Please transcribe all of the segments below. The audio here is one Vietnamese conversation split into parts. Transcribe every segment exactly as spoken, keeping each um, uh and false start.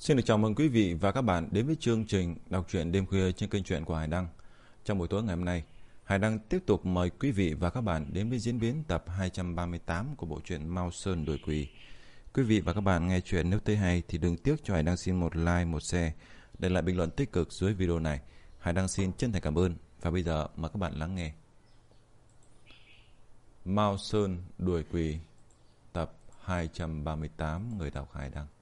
Xin được chào mừng quý vị và các bạn đến với chương trình đọc truyện đêm khuya trên kênh truyện của Hải Đăng. Trong buổi tối ngày hôm nay, Hải Đăng tiếp tục mời quý vị và các bạn đến với diễn biến tập hai trăm ba mươi tám của bộ truyện Mao Sơn Đuổi Quỷ. Quý vị và các bạn nghe truyện nếu thấy hay thì đừng tiếc cho Hải Đăng xin một like, một share, để lại bình luận tích cực dưới video này. Hải Đăng xin chân thành cảm ơn và bây giờ mời các bạn lắng nghe. Mao Sơn Đuổi Quỷ tập hai trăm ba mươi tám, người đọc Hải Đăng.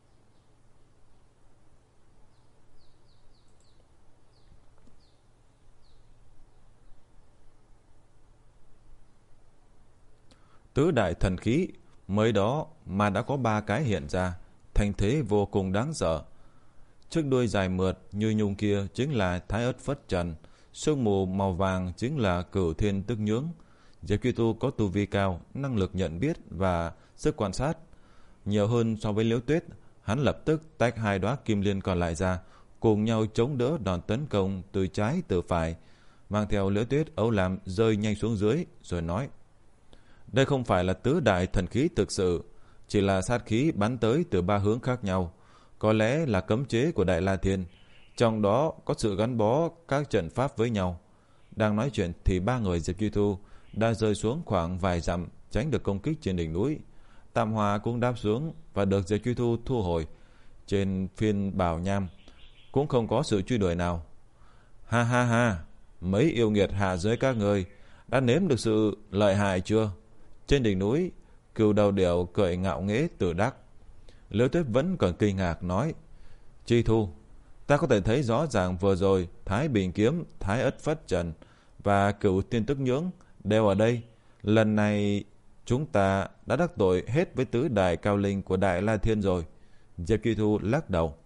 Tứ đại thần khí mới đó mà đã có ba cái hiện ra, thành thế vô cùng đáng sợ. Chiếc đuôi dài mượt như nhung kia chính là Thái Ất Phất Trần, sương mù màu vàng chính là Cửu Thiên Tức Nhưỡng. Diệp Kỳ Tu có tu vi cao, năng lực nhận biết và sức quan sát nhiều hơn so với Liễu Tuyết. Hắn lập tức tách hai đóa kim liên còn lại ra, cùng nhau chống đỡ đòn tấn công từ trái từ phải, mang theo Liễu Tuyết, Âu Lam rơi nhanh xuống dưới, rồi nói: đây không phải là tứ đại thần khí thực sự, chỉ là sát khí bắn tới từ ba hướng khác nhau, có lẽ là cấm chế của Đại La Thiên, trong đó có sự gắn bó các trận pháp với nhau. Đang nói chuyện thì ba người Diệp Duy Thu đã rơi xuống khoảng vài dặm, tránh được công kích trên đỉnh núi. Tam Hòa cũng đáp xuống và được Diệp Duy Thu thu hồi. Trên phiên Bảo Nham cũng không có sự truy đuổi nào. Ha ha ha, mấy yêu nghiệt hạ giới các người đã nếm được sự lợi hại chưa? Trên đỉnh núi, Cừu Đầu Điểu cười ngạo nghễ tự đắc. Liễu Tuyết vẫn còn kinh ngạc nói: Chi Thu, ta có thể thấy rõ ràng vừa rồi Thái Bình Kiếm, Thái Ất Phất Trần và Cửu Thiên Tức Nhưỡng đều ở đây. Lần này chúng ta đã đắc tội hết với tứ đại cao linh của Đại La Thiên rồi. Diệp Kỳ Thu lắc đầu: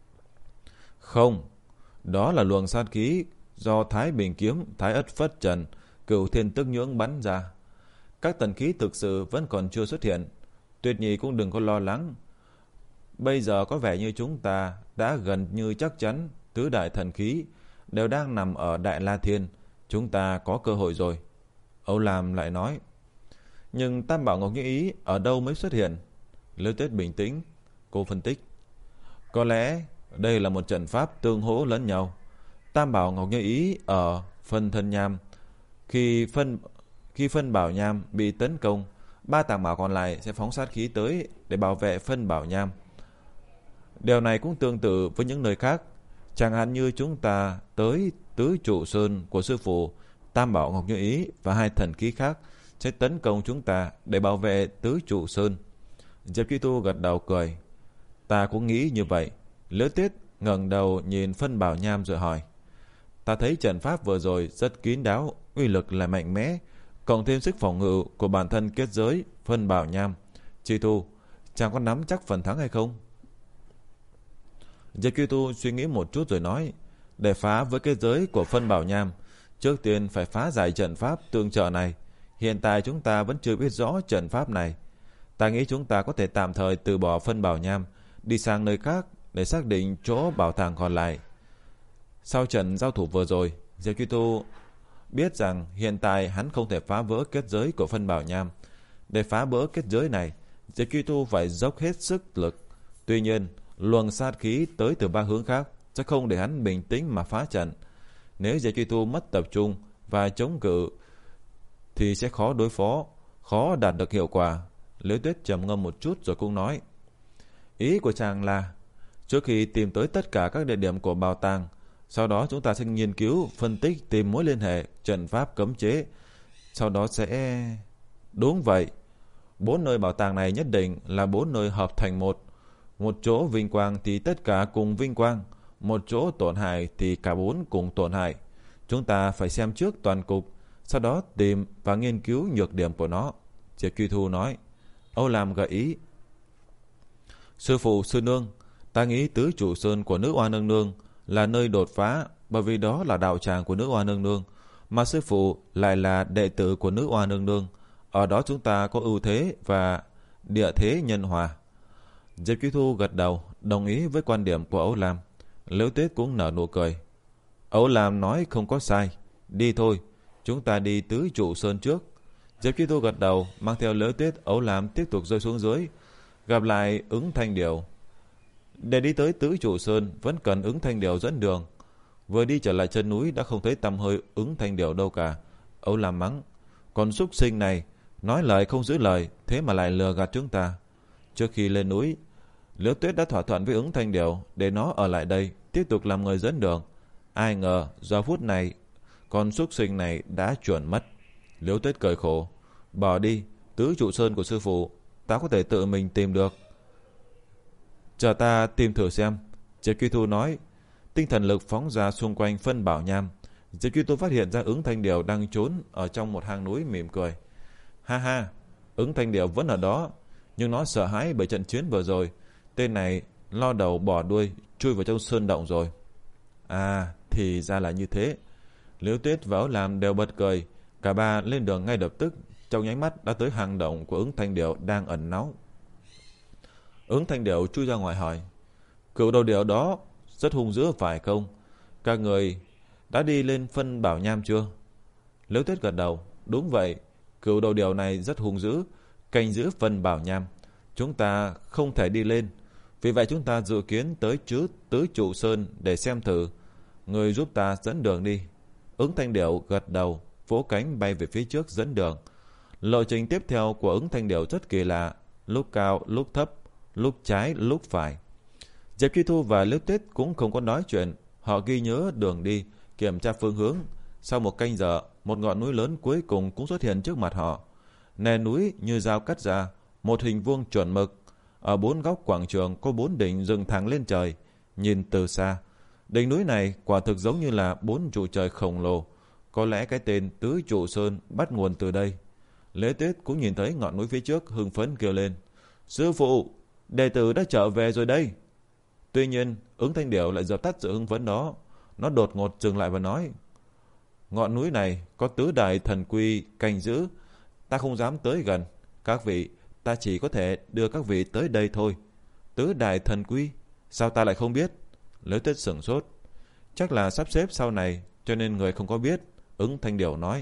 không, đó là luồng sát khí do Thái Bình Kiếm, Thái Ất Phất Trần, Cửu Thiên Tức Nhưỡng bắn ra. Các tần khí thực sự vẫn còn chưa xuất hiện. Tuyệt Nhi cũng đừng có lo lắng. Bây giờ có vẻ như chúng ta đã gần như chắc chắn tứ đại thần khí đều đang nằm ở Đại La Thiên. Chúng ta có cơ hội rồi. Âu Lam lại nói: nhưng Tam Bảo Ngọc Như Ý ở đâu mới xuất hiện? Liễu Tuyết bình tĩnh, cô phân tích: có lẽ đây là một trận pháp tương hỗ lẫn nhau. Tam Bảo Ngọc Như Ý ở phân thân nham, khi phân Khi phân bảo nham bị tấn công, ba tàng bảo còn lại sẽ phóng sát khí tới để bảo vệ phân bảo nham. Điều này cũng tương tự với những nơi khác. Chẳng hạn như chúng ta tới tứ trụ sơn của sư phụ, Tam Bảo Ngọc Như Ý và hai thần khí khác sẽ tấn công chúng ta để bảo vệ tứ trụ sơn. Diệp Kỳ Tu gật đầu cười: ta cũng nghĩ như vậy. Liễu Tuyết ngẩng đầu nhìn phân bảo nham rồi hỏi: ta thấy trận pháp vừa rồi rất kín đáo, uy lực là mạnh mẽ, cộng thêm sức phòng ngự của bản thân kết giới phân bảo nham. Chi Thu, chàng có nắm chắc phần thắng hay không? Diệp Kỳ Tu suy nghĩ một chút rồi nói: để phá với kết giới của phân bảo nham, trước tiên phải phá giải trận pháp tương trợ này. Hiện tại chúng ta vẫn chưa biết rõ trận pháp này. Ta nghĩ chúng ta có thể tạm thời từ bỏ phân bảo nham, đi sang nơi khác để xác định chỗ bảo tàng còn lại. Sau trận giao thủ vừa rồi, Diệp Kỳ Tu biết rằng hiện tại hắn không thể phá vỡ kết giới của phân bảo nham. Để phá vỡ kết giới này, Diệp Kỳ Tu phải dốc hết sức lực. Tuy nhiên, luồng sát khí tới từ ba hướng khác sẽ không để hắn bình tĩnh mà phá trận. Nếu Diệp Kỳ Tu mất tập trung và chống cự thì sẽ khó đối phó, khó đạt được hiệu quả. Liễu Tuyết trầm ngâm một chút rồi cũng nói: ý của chàng là trước khi tìm tới tất cả các địa điểm của bảo tàng, sau đó chúng ta sẽ nghiên cứu, phân tích, tìm mối liên hệ, trận pháp cấm chế. Sau đó sẽ... Đúng vậy. Bốn nơi bảo tàng này nhất định là bốn nơi hợp thành một. Một chỗ vinh quang thì tất cả cùng vinh quang, một chỗ tổn hại thì cả bốn cùng tổn hại. Chúng ta phải xem trước toàn cục, sau đó tìm và nghiên cứu nhược điểm của nó. Diệp Kỳ Thu nói. Âu Lam gợi ý: sư phụ, sư nương, ta nghĩ tứ trụ sơn của nữ oa nương nương là nơi đột phá, bởi vì đó là đạo tràng của nữ oa nương nương, mà sư phụ lại là đệ tử của nữ oa nương nương. Ở đó chúng ta có ưu thế và địa thế nhân hòa. Diệp Kỳ Thu gật đầu, đồng ý với quan điểm của Âu Lam. Liễu Tuyết cũng nở nụ cười. Âu Lam nói không có sai. Đi thôi, chúng ta đi tứ trụ sơn trước. Diệp Kỳ Tu gật đầu, mang theo Liễu Tuyết, Âu Lam tiếp tục rơi xuống dưới, gặp lại Ứng Thanh Điểu. Để đi tới Tứ Trụ Sơn vẫn cần Ứng Thanh Điều dẫn đường. Vừa đi trở lại chân núi đã không thấy tăm hơi Ứng Thanh Điều đâu cả. Âu Lam mắng: Còn súc sinh này, nói lời không giữ lời, thế mà lại lừa gạt chúng ta. Trước khi lên núi, Liễu Tuyết đã thỏa thuận với Ứng Thanh Điều để nó ở lại đây tiếp tục làm người dẫn đường. Ai ngờ giờ phút này con súc sinh này đã chuẩn mất. Liễu Tuyết cười khổ: Bỏ đi, Tứ Trụ Sơn của sư phụ ta có thể tự mình tìm được. Chờ ta tìm thử xem. Diệp Truy Thu nói. Tinh thần lực phóng ra xung quanh phân bảo nham. Diệp Truy Thu phát hiện ra Ứng Thanh Điều đang trốn ở trong một hang núi, mỉm cười: Ha ha, Ứng Thanh Điều vẫn ở đó, nhưng nó sợ hãi bởi trận chiến vừa rồi. Tên này lo đầu bỏ đuôi chui vào trong sơn động rồi. À, thì ra là như thế. Liễu Tuyết và Âu Lam đều bật cười. Cả ba lên đường ngay lập tức, trong nháy mắt đã tới hang động của Ứng Thanh Điều đang ẩn náu. Ứng Thanh Điều chui ra ngoài hỏi: Cựu đầu điểu đó rất hung dữ phải không? Các người đã đi lên phân bảo nham chưa? Liễu Tuyết gật đầu: Đúng vậy, cựu đầu điểu này rất hung dữ, canh giữ phân bảo nham. Chúng ta không thể đi lên, vì vậy chúng ta dự kiến tới chứ Tứ Trụ Sơn để xem thử. Người giúp ta dẫn đường đi. Ứng Thanh Điểu gật đầu, vỗ cánh bay về phía trước dẫn đường. Lộ trình tiếp theo của Ứng Thanh Điểu rất kỳ lạ, lúc cao lúc thấp, lúc trái lúc phải. Diệp Truy Thu và Liễu Tuyết cũng không có nói chuyện, họ ghi nhớ đường đi, kiểm tra phương hướng. Sau một canh giờ, một ngọn núi lớn cuối cùng cũng xuất hiện trước mặt họ. Nền núi như dao cắt ra, một hình vuông chuẩn mực. Ở bốn góc quảng trường có bốn đỉnh dựng thẳng lên trời. Nhìn từ xa, đỉnh núi này quả thực giống như là bốn trụ trời khổng lồ. Có lẽ cái tên Tứ Trụ Sơn bắt nguồn từ đây. Liễu Tuyết cũng nhìn thấy ngọn núi phía trước, hưng phấn kêu lên: Sư phụ, đệ tử đã trở về rồi đây. Tuy nhiên, Ứng Thanh Điểu lại dập tắt sự hưng phấn đó. Nó đột ngột dừng lại và nói: Ngọn núi này có tứ đại thần quy canh giữ, ta không dám tới gần. Các vị, ta chỉ có thể đưa các vị tới đây thôi. Tứ đại thần quy? Sao ta lại không biết? Liễu Tuyết sửng sốt. Chắc là sắp xếp sau này, cho nên người không có biết. Ứng Thanh Điểu nói.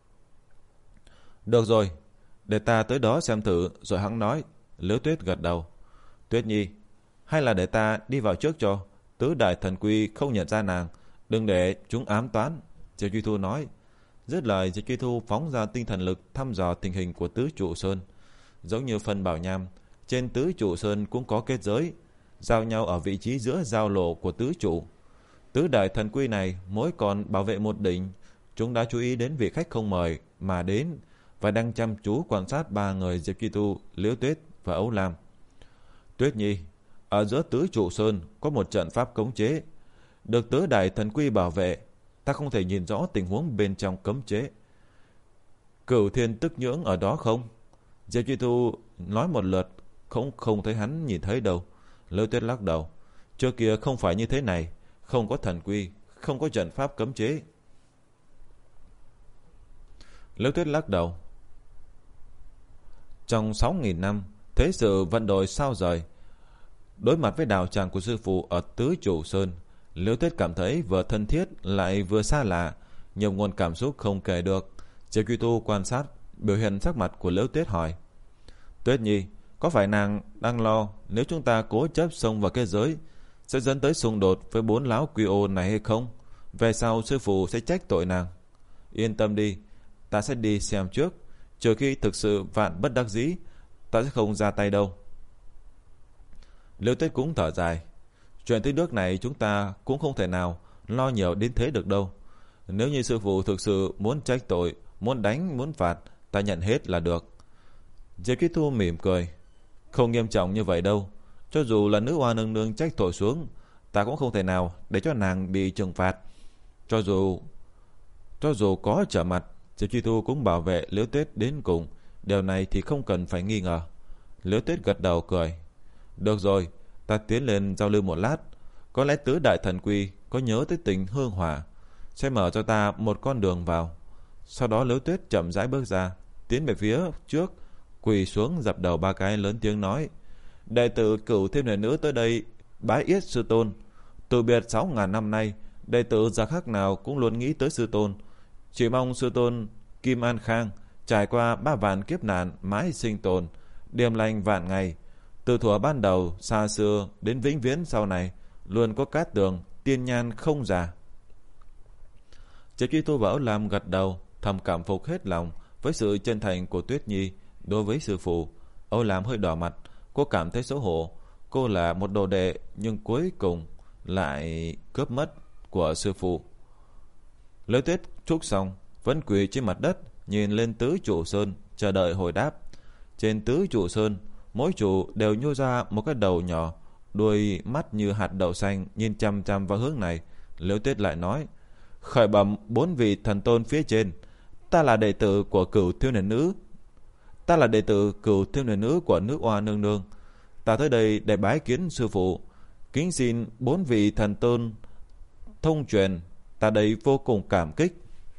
Được rồi, để ta tới đó xem thử rồi hắn nói. Liễu Tuyết gật đầu. Tuyết Nhi, hay là để ta đi vào trước cho. Tứ đại thần quy không nhận ra nàng, đừng để chúng ám toán. Diệp Truy Thu nói. Dứt lời, Diệp Truy Thu phóng ra tinh thần lực thăm dò tình hình của Tứ Trụ Sơn. Giống như phân bảo nham, trên Tứ Trụ Sơn cũng có kết giới, giao nhau ở vị trí giữa giao lộ của tứ trụ. Tứ đại thần quy này mỗi còn bảo vệ một đỉnh. Chúng đã chú ý đến vị khách không mời mà đến và đang chăm chú quan sát ba người Diệp Truy Thu, Liễu Tuyết và Âu Lam. Tuyết Nhi, ở giữa Tứ Trụ Sơn có một trận pháp cấm chế, được tứ đại thần quy bảo vệ. Ta không thể nhìn rõ tình huống bên trong cấm chế. Cửu Thiên Tức Nhưỡng ở đó không? Diệp Truy Thu nói một lượt, không không thấy hắn nhìn thấy đâu. Liễu Tuyết lắc đầu. Trước kia không phải như thế này, không có thần quy, không có trận pháp cấm chế. Liễu Tuyết lắc đầu. Trong sáu nghìn năm, thế sự vận đổi sao rời. Đối mặt với đạo tràng của sư phụ ở Tứ Trụ Sơn, Liễu Tuyết cảm thấy vừa thân thiết lại vừa xa lạ, nhiều nguồn cảm xúc không kể được. Diệp Truy Thu quan sát biểu hiện sắc mặt của Liễu Tuyết hỏi: Tuyết Nhi, có phải nàng đang lo nếu chúng ta cố chấp xông vào cái giới sẽ dẫn tới xung đột với bốn lão quy ô này hay không? Về sau sư phụ sẽ trách tội nàng. Yên tâm đi, ta sẽ đi xem trước, trừ khi thực sự vạn bất đắc dĩ, ta sẽ không ra tay đâu. Liễu Tuyết cũng thở dài. Chuyện tới nước này chúng ta cũng không thể nào lo nhiều đến thế được đâu. Nếu như sư phụ thực sự muốn trách tội, muốn đánh, muốn phạt, ta nhận hết là được. Diệp Truy Thu mỉm cười. Không nghiêm trọng như vậy đâu. Cho dù là nữ hoa nương nương trách tội xuống, ta cũng không thể nào để cho nàng bị trừng phạt. Cho dù Cho dù có trở mặt, Diệp Truy Thu cũng bảo vệ Liễu Tuyết đến cùng. Điều này thì không cần phải nghi ngờ. Liễu Tuyết gật đầu cười. Được rồi, ta tiến lên giao lưu một lát. Có lẽ tứ đại thần quy có nhớ tới tình hương hỏa, sẽ mở cho ta một con đường vào. Sau đó Liễu Tuyết chậm rãi bước ra, tiến về phía trước, quỳ xuống dập đầu ba cái, lớn tiếng nói: Đệ tử Cửu Thiên Huyền Nữ tới đây bái yết sư tôn. Từ biệt sáu ngàn năm nay, đệ tử ra khác nào cũng luôn nghĩ tới sư tôn. Chỉ mong sư tôn Kim An Khang trải qua ba vạn kiếp nạn mãi sinh tồn, điềm lành vạn ngày. Từ thuở ban đầu xa xưa đến vĩnh viễn sau này, luôn có cát tường tiên nhan không già. Diệp Chi Thu và Âu Lam gật đầu, thầm cảm phục hết lòng với sự chân thành của Tuyết Nhi đối với sư phụ. Âu Lam hơi đỏ mặt, cô cảm thấy xấu hổ. Cô là một đồ đệ nhưng cuối cùng lại cướp mất của sư phụ. Liễu Tuyết trúc xong, vẫn quỳ trên mặt đất, nhìn lên tứ trụ sơn, chờ đợi hồi đáp. Trên tứ trụ sơn, mỗi trụ đều nhô ra một cái đầu nhỏ, đuôi mắt như hạt đậu xanh, nhìn chăm chăm vào hướng này. Liễu Tuyết lại nói: khởi bẩm bốn vị thần tôn phía trên, ta là đệ tử của Cửu Thiếu Niên Nữ. Ta là đệ tử Cửu Thiếu Niên Nữ của Nữ Oa Nương Nương. Ta tới đây để bái kiến sư phụ, kính xin bốn vị thần tôn thông truyền, ta đây vô cùng cảm kích.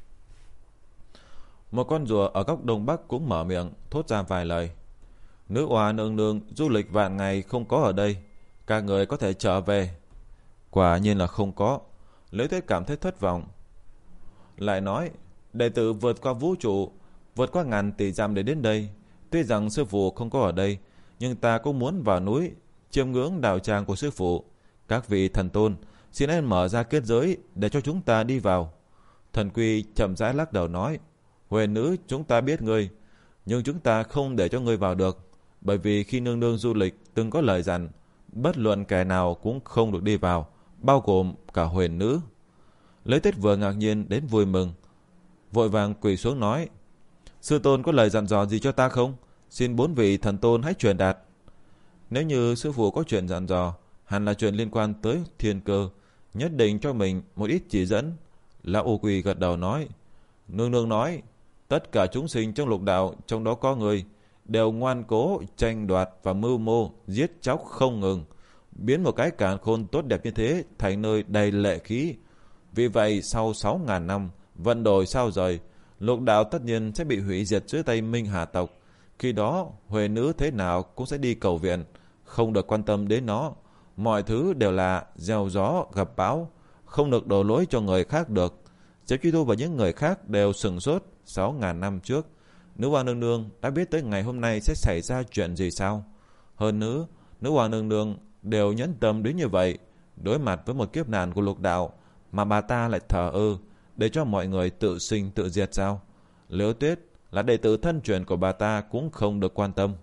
Một con rùa ở góc đông bắc cũng mở miệng thốt ra vài lời. Nữ Oa Nương Nương du lịch vạn ngày không có ở đây, các người có thể trở về. Quả nhiên là không có. Liễu Tuyết cảm thấy thất vọng, lại nói: đệ tử vượt qua vũ trụ, vượt qua ngàn tỷ dặm để đến đây. Tuy rằng sư phụ không có ở đây, nhưng ta cũng muốn vào núi chiêm ngưỡng đạo tràng của sư phụ. Các vị thần tôn, xin hãy mở ra kết giới để cho chúng ta đi vào. Thần Quy chậm rãi lắc đầu nói: Huyền nữ, chúng ta biết ngươi, nhưng chúng ta không để cho ngươi vào được, bởi vì khi nương nương du lịch từng có lời dặn, bất luận kẻ nào cũng không được đi vào, bao gồm cả huyền nữ. Liễu Tuyết vừa ngạc nhiên đến vui mừng, vội vàng quỳ xuống nói: sư tôn có lời dặn dò gì cho ta không? Xin bốn vị thần tôn hãy truyền đạt. Nếu như sư phụ có chuyện dặn dò, hẳn là chuyện liên quan tới thiên cơ, nhất định cho mình một ít chỉ dẫn. Lão Ô Quỳ gật đầu nói: nương nương nói, tất cả chúng sinh trong lục đạo, trong đó có người, đều ngoan cố tranh đoạt và mưu mô giết chóc không ngừng, biến một cái càn khôn tốt đẹp như thế thành nơi đầy lệ khí. Vì vậy sau sáu ngàn năm vận đổi sao rời, lục đạo tất nhiên sẽ bị hủy diệt dưới tay Minh Hà tộc. Khi đó huệ nữ thế nào cũng sẽ đi cầu viện, không được quan tâm đến nó. Mọi thứ đều là gieo gió gặp bão, không được đổ lỗi cho người khác được. Diệp Chi Thu và những người khác đều sừng sốt. Sáu ngàn năm trước, Nữ Hoa Nương Nương đã biết tới ngày hôm nay sẽ xảy ra chuyện gì sao? Hơn nữa, Nữ Hoa Nương Nương đều nhẫn tâm đến như vậy, đối mặt với một kiếp nạn của lục đạo, mà bà ta lại thờ ơ để cho mọi người tự sinh tự diệt sao? Liễu Tuyết là đệ tử thân truyền của bà ta cũng không được quan tâm.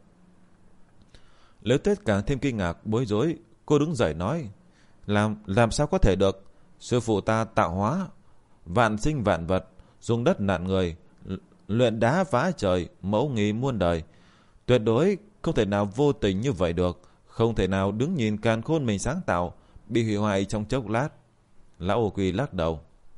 Liễu Tuyết càng thêm kinh ngạc bối rối. Cô đứng dậy nói: Làm làm sao có thể được? Sư phụ ta tạo hóa vạn sinh vạn vật, dùng đất nặn người, luyện đá phá trời, mẫu nghị muôn đời, tuyệt đối không thể nào vô tình như vậy được, không thể nào đứng nhìn càn khôn mình sáng tạo bị hủy hoại trong chốc lát. Lão Ô Quỳ lắc đầu: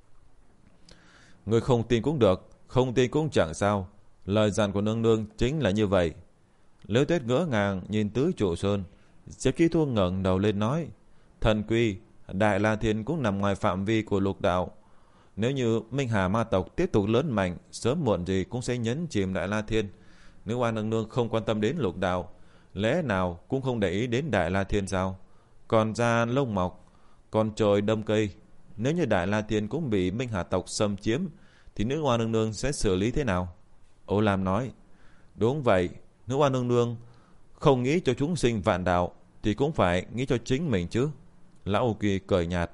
Người không tin cũng được, không tin cũng chẳng sao, lời dặn của nương nương chính là như vậy. Liễu Tuyết ngỡ ngàng nhìn tứ trụ sơn. Diệp Chi Thu ngẩng đầu lên nói: Thần Quy, Đại La Thiên cũng nằm ngoài phạm vi của lục đạo. Nếu như Minh Hà ma tộc tiếp tục lớn mạnh, sớm muộn gì cũng sẽ nhấn chìm Đại La Thiên. Nữ Oa Nương Nương không quan tâm đến lục đạo, lẽ nào cũng không để ý đến Đại La Thiên sao? Còn da lông mọc, còn trời đâm cây, nếu như Đại La Thiên cũng bị Minh Hà tộc xâm chiếm, thì Nữ Oa Nương Nương sẽ xử lý thế nào? Ô Lam nói: Đúng vậy, Nữ Oa Nương Nương không nghĩ cho chúng sinh vạn đạo thì cũng phải nghĩ cho chính mình chứ. Lão Ô Kỳ cười nhạt: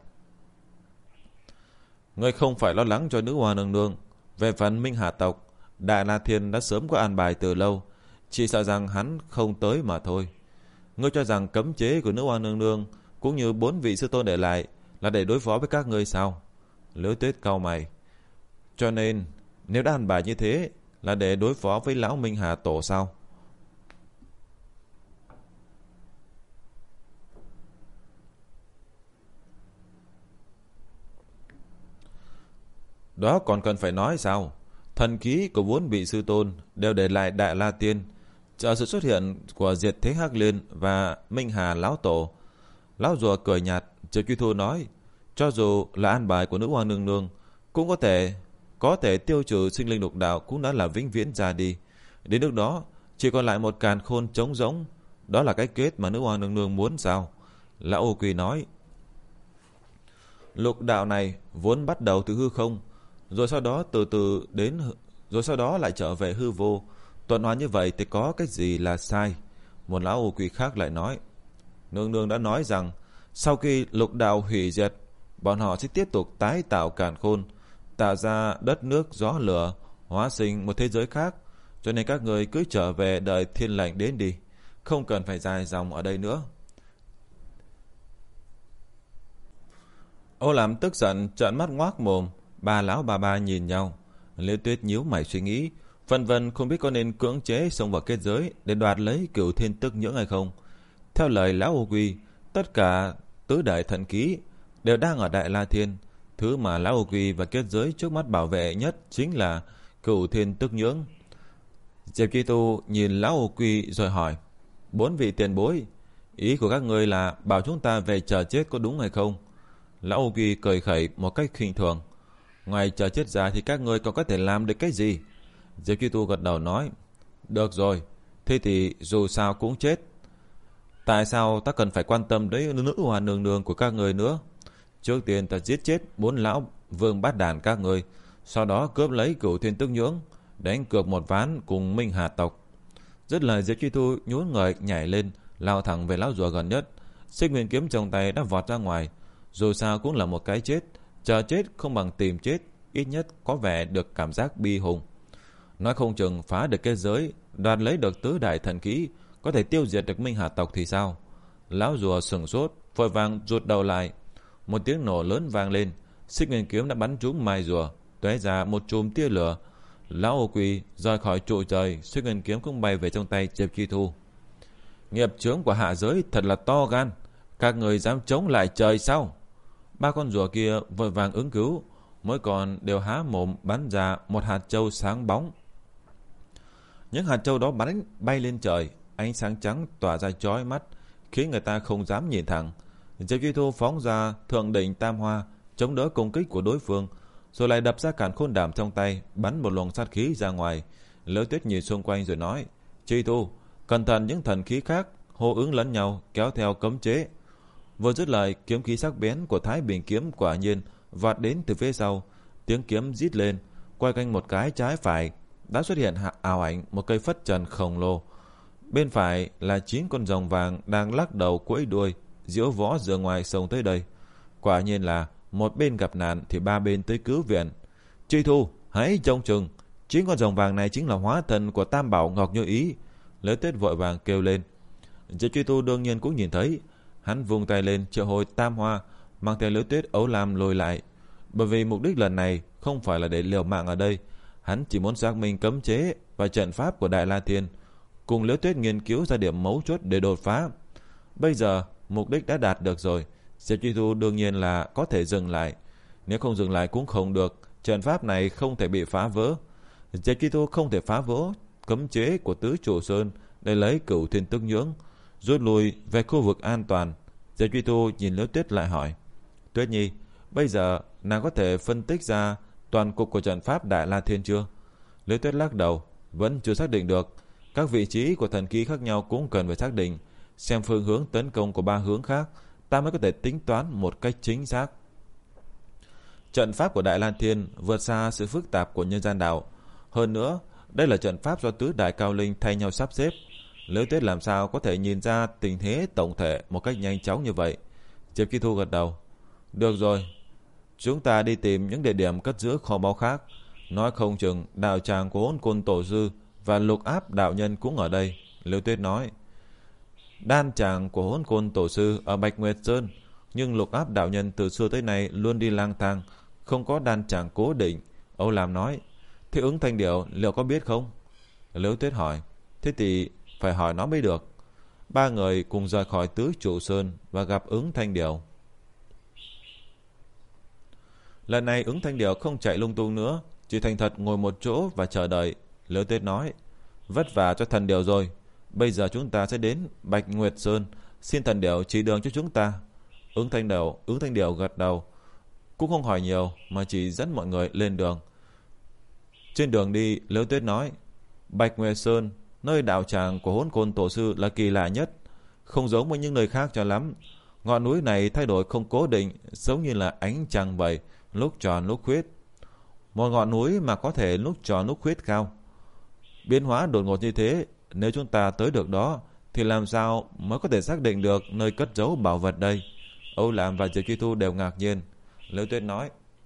Ngươi không phải lo lắng cho Nữ Oa Nương Nương. Về phần Minh Hà tộc, Đại La Thiên đã sớm có an bài từ lâu, chỉ sợ rằng hắn không tới mà thôi. Ngươi cho rằng cấm chế của Nữ Oa Nương Nương cũng như bốn vị sư tôn để lại là để đối phó với các ngươi sao? Liễu Tuyết cau mày: Cho nên nếu đã an bài như thế là để đối phó với lão Minh Hà tổ sao? Đó còn cần phải nói sao? Thần khí của bốn vị sư tôn đều để lại Đại La Tiên, chờ sự xuất hiện của Diệt Thế Hắc Liên và Minh Hà lão tổ. Lão rùa cười nhạt. Triệu Truy Thu nói: Cho dù là an bài của Nữ Oa Nương Nương, cũng có thể có thể tiêu trừ sinh linh lục đạo cũng đã là vĩnh viễn ra đi. Đến lúc đó chỉ còn lại một càn khôn trống rỗng. Đó là cái kết mà Nữ Oa Nương Nương muốn sao? Lão Ô Quỳ nói: Lục đạo này vốn bắt đầu từ hư không, rồi sau đó từ từ đến, rồi sau đó lại trở về hư vô. Tuần hoàn như vậy thì có cái gì là sai? Một lão ô quy khác lại nói, nương nương đã nói rằng sau khi lục đạo hủy diệt, bọn họ sẽ tiếp tục tái tạo càn khôn, tạo ra đất nước gió lửa, hóa sinh một thế giới khác. Cho nên các người cứ trở về đợi thiên lệnh đến đi, không cần phải dài dòng ở đây nữa. Ô Lam tức giận trợn mắt ngoác mồm. Ba lão bà ba nhìn nhau. Liễu Tuyết nhíu mày suy nghĩ, phân vân không biết có nên cưỡng chế xông vào kết giới để đoạt lấy Cửu Thiên Tức Nhưỡng hay không. Theo lời lão ô quy, tất cả tứ đại thần khí đều đang ở Đại La Thiên. Thứ mà lão ô quy và kết giới trước mắt bảo vệ nhất chính là Cửu Thiên Tức Nhưỡng. Diệp Chi Tu nhìn lão ô quy rồi hỏi, bốn vị tiền bối, ý của các ngươi là bảo chúng ta về chờ chết có đúng hay không? Lão ô quy cười khẩy một cách khinh thường, ngoài chờ chết ra thì các ngươi còn có thể làm được cái gì? Diệp Chi Tu gật đầu nói, được rồi, thế thì dù sao cũng chết. Tại sao ta cần phải quan tâm đến nữ hoa nương nương của các người nữa? Trước tiên ta giết chết bốn lão vương bát đàn các người, sau đó cướp lấy Cửu Thiên Tức Nhưỡng, đánh cược một ván cùng Minh Hà tộc. Dứt lời, Diệp Chi Tu nhún người nhảy lên, lao thẳng về lão rùa gần nhất. Xích Nguyên kiếm trong tay đã vọt ra ngoài. Dù sao cũng là một cái chết, chờ chết không bằng tìm chết, ít nhất có vẻ được cảm giác bi hùng. Nói không chừng phá được kết giới, đoạt lấy được tứ đại thần khí, có thể tiêu diệt được Minh Hà tộc thì sao? Lão rùa sừng sốt, vội vàng rụt đầu lại. Một tiếng nổ lớn vang lên, Xích Nguyên kiếm đã bắn trúng mai rùa, tóe ra một chùm tia lửa. Lão ô quy rời khỏi trụ trời, Xích Nguyên kiếm cũng bay về trong tay Diệp Chi Tu. Nghiệp chướng của hạ giới thật là to gan, các người dám chống lại trời sao? Ba con rùa kia vội vàng ứng cứu, mỗi con đều há mồm bắn ra một hạt châu sáng bóng. Những hạt châu đó bắn bay lên trời, ánh sáng trắng tỏa ra chói mắt, khiến người ta không dám nhìn thẳng. Diệp Chi Tu phóng ra thượng đỉnh tam hoa, chống đỡ công kích của đối phương, rồi lại đập ra càn khôn đàm trong tay, bắn một luồng sát khí ra ngoài. Liễu Tuyết nhìn xung quanh rồi nói, Chi Tu, cẩn thận những thần khí khác hô ứng lẫn nhau, kéo theo cấm chế. Vừa dứt lời, kiếm khí sắc bén của Thái Bình kiếm quả nhiên vọt đến từ phía sau. Tiếng kiếm rít lên, quay quanh một cái trái phải, đã xuất hiện ảo ảnh một cây phất trần khổng lồ. Bên phải là chín con rồng vàng đang lắc đầu quẫy đuôi, diễu võ dựa ngoài sông tới đây. Quả nhiên là một bên gặp nạn thì ba bên tới cứu viện. Chi Thu, hãy trông chừng, chín con rồng vàng này chính là hóa thân của Tam Bảo Ngọc Như Ý. Liễu Tuyết vội vàng kêu lên. Diệp Chi Tu đương nhiên cũng nhìn thấy, hắn vung tay lên triệu hồi Tam Hoa, mang theo Liễu Tuyết ấu lam lùi lại. Bởi vì mục đích lần này không phải là để liều mạng ở đây, hắn chỉ muốn xác minh cấm chế và trận pháp của Đại La Thiên, cùng Liễu Tuyết nghiên cứu ra điểm mấu chốt để đột phá. Bây giờ mục đích đã đạt được rồi, Diệp Chi Tu đương nhiên là có thể dừng lại. Nếu không dừng lại cũng không được, trận pháp này không thể bị phá vỡ. Diệp Chi Tu không thể phá vỡ cấm chế của Tứ Trụ Sơn để lấy Cửu Thiên Tức Nhưỡng, rút lui về khu vực an toàn. Diệp Chi Tu nhìn Liễu Tuyết lại hỏi, Tuyết Nhi, bây giờ nàng có thể phân tích ra toàn cục của trận pháp Đại La Thiên chưa? Liễu Tuyết lắc đầu, vẫn chưa xác định được. Các vị trí của thần khí khác nhau cũng cần phải xác định, xem phương hướng tấn công của ba hướng khác, ta mới có thể tính toán một cách chính xác. Trận pháp của Đại La Thiên vượt xa sự phức tạp của nhân gian đạo. Hơn nữa, đây là trận pháp do tứ đại cao linh thay nhau sắp xếp. Liễu Tuyết làm sao có thể nhìn ra tình thế tổng thể một cách nhanh chóng như vậy? Diệp Chi Thu gật đầu. Được rồi, chúng ta đi tìm những địa điểm cất giữ kho báu khác. Nói không chừng đạo tràng của Hỗn Côn Tổ Sư và Lục Áp đạo nhân cũng ở đây. Liễu Tuyết nói. Đan tràng của Hỗn Côn Tổ Sư ở Bạch Nguyệt Sơn, nhưng Lục Áp đạo nhân từ xưa tới nay luôn đi lang thang, không có đan tràng cố định. Âu Lam nói. Thế Ứng Thanh Điểu liệu có biết không? Liễu Tuyết hỏi. Thế thì phải hỏi nó mới được. Ba người cùng rời khỏi Tứ Trụ Sơn và gặp Ứng Thanh Điểu. Lần này Ứng Thanh Điểu không chạy lung tung nữa, chỉ thành thật ngồi một chỗ và chờ đợi. Liễu Tuyết nói. Vất vả cho thần điểu rồi, bây giờ chúng ta sẽ đến Bạch Nguyệt Sơn, xin thần điểu chỉ đường cho chúng ta. Ứng Thanh Điểu, Ứng Thanh Điểu gật đầu, cũng không hỏi nhiều mà chỉ dẫn mọi người lên đường. Trên đường đi, Liễu Tuyết nói, Bạch Nguyệt Sơn, nơi đạo tràng của Hỗn Côn Tổ Sư là kỳ lạ nhất, không giống với những nơi khác cho lắm. Ngọn núi này thay đổi không cố định, giống như là ánh trăng vậy, lúc tròn lúc khuyết. Một ngọn núi mà có thể lúc tròn lúc khuyết cao. Biến hóa đột ngột như thế, nếu chúng ta tới được đó thì làm sao mới có thể xác định được nơi cất giấu bảo vật đây? Âu Lam và Diệp Chi Thu đều ngạc nhiên. Liễu Tuyết nói,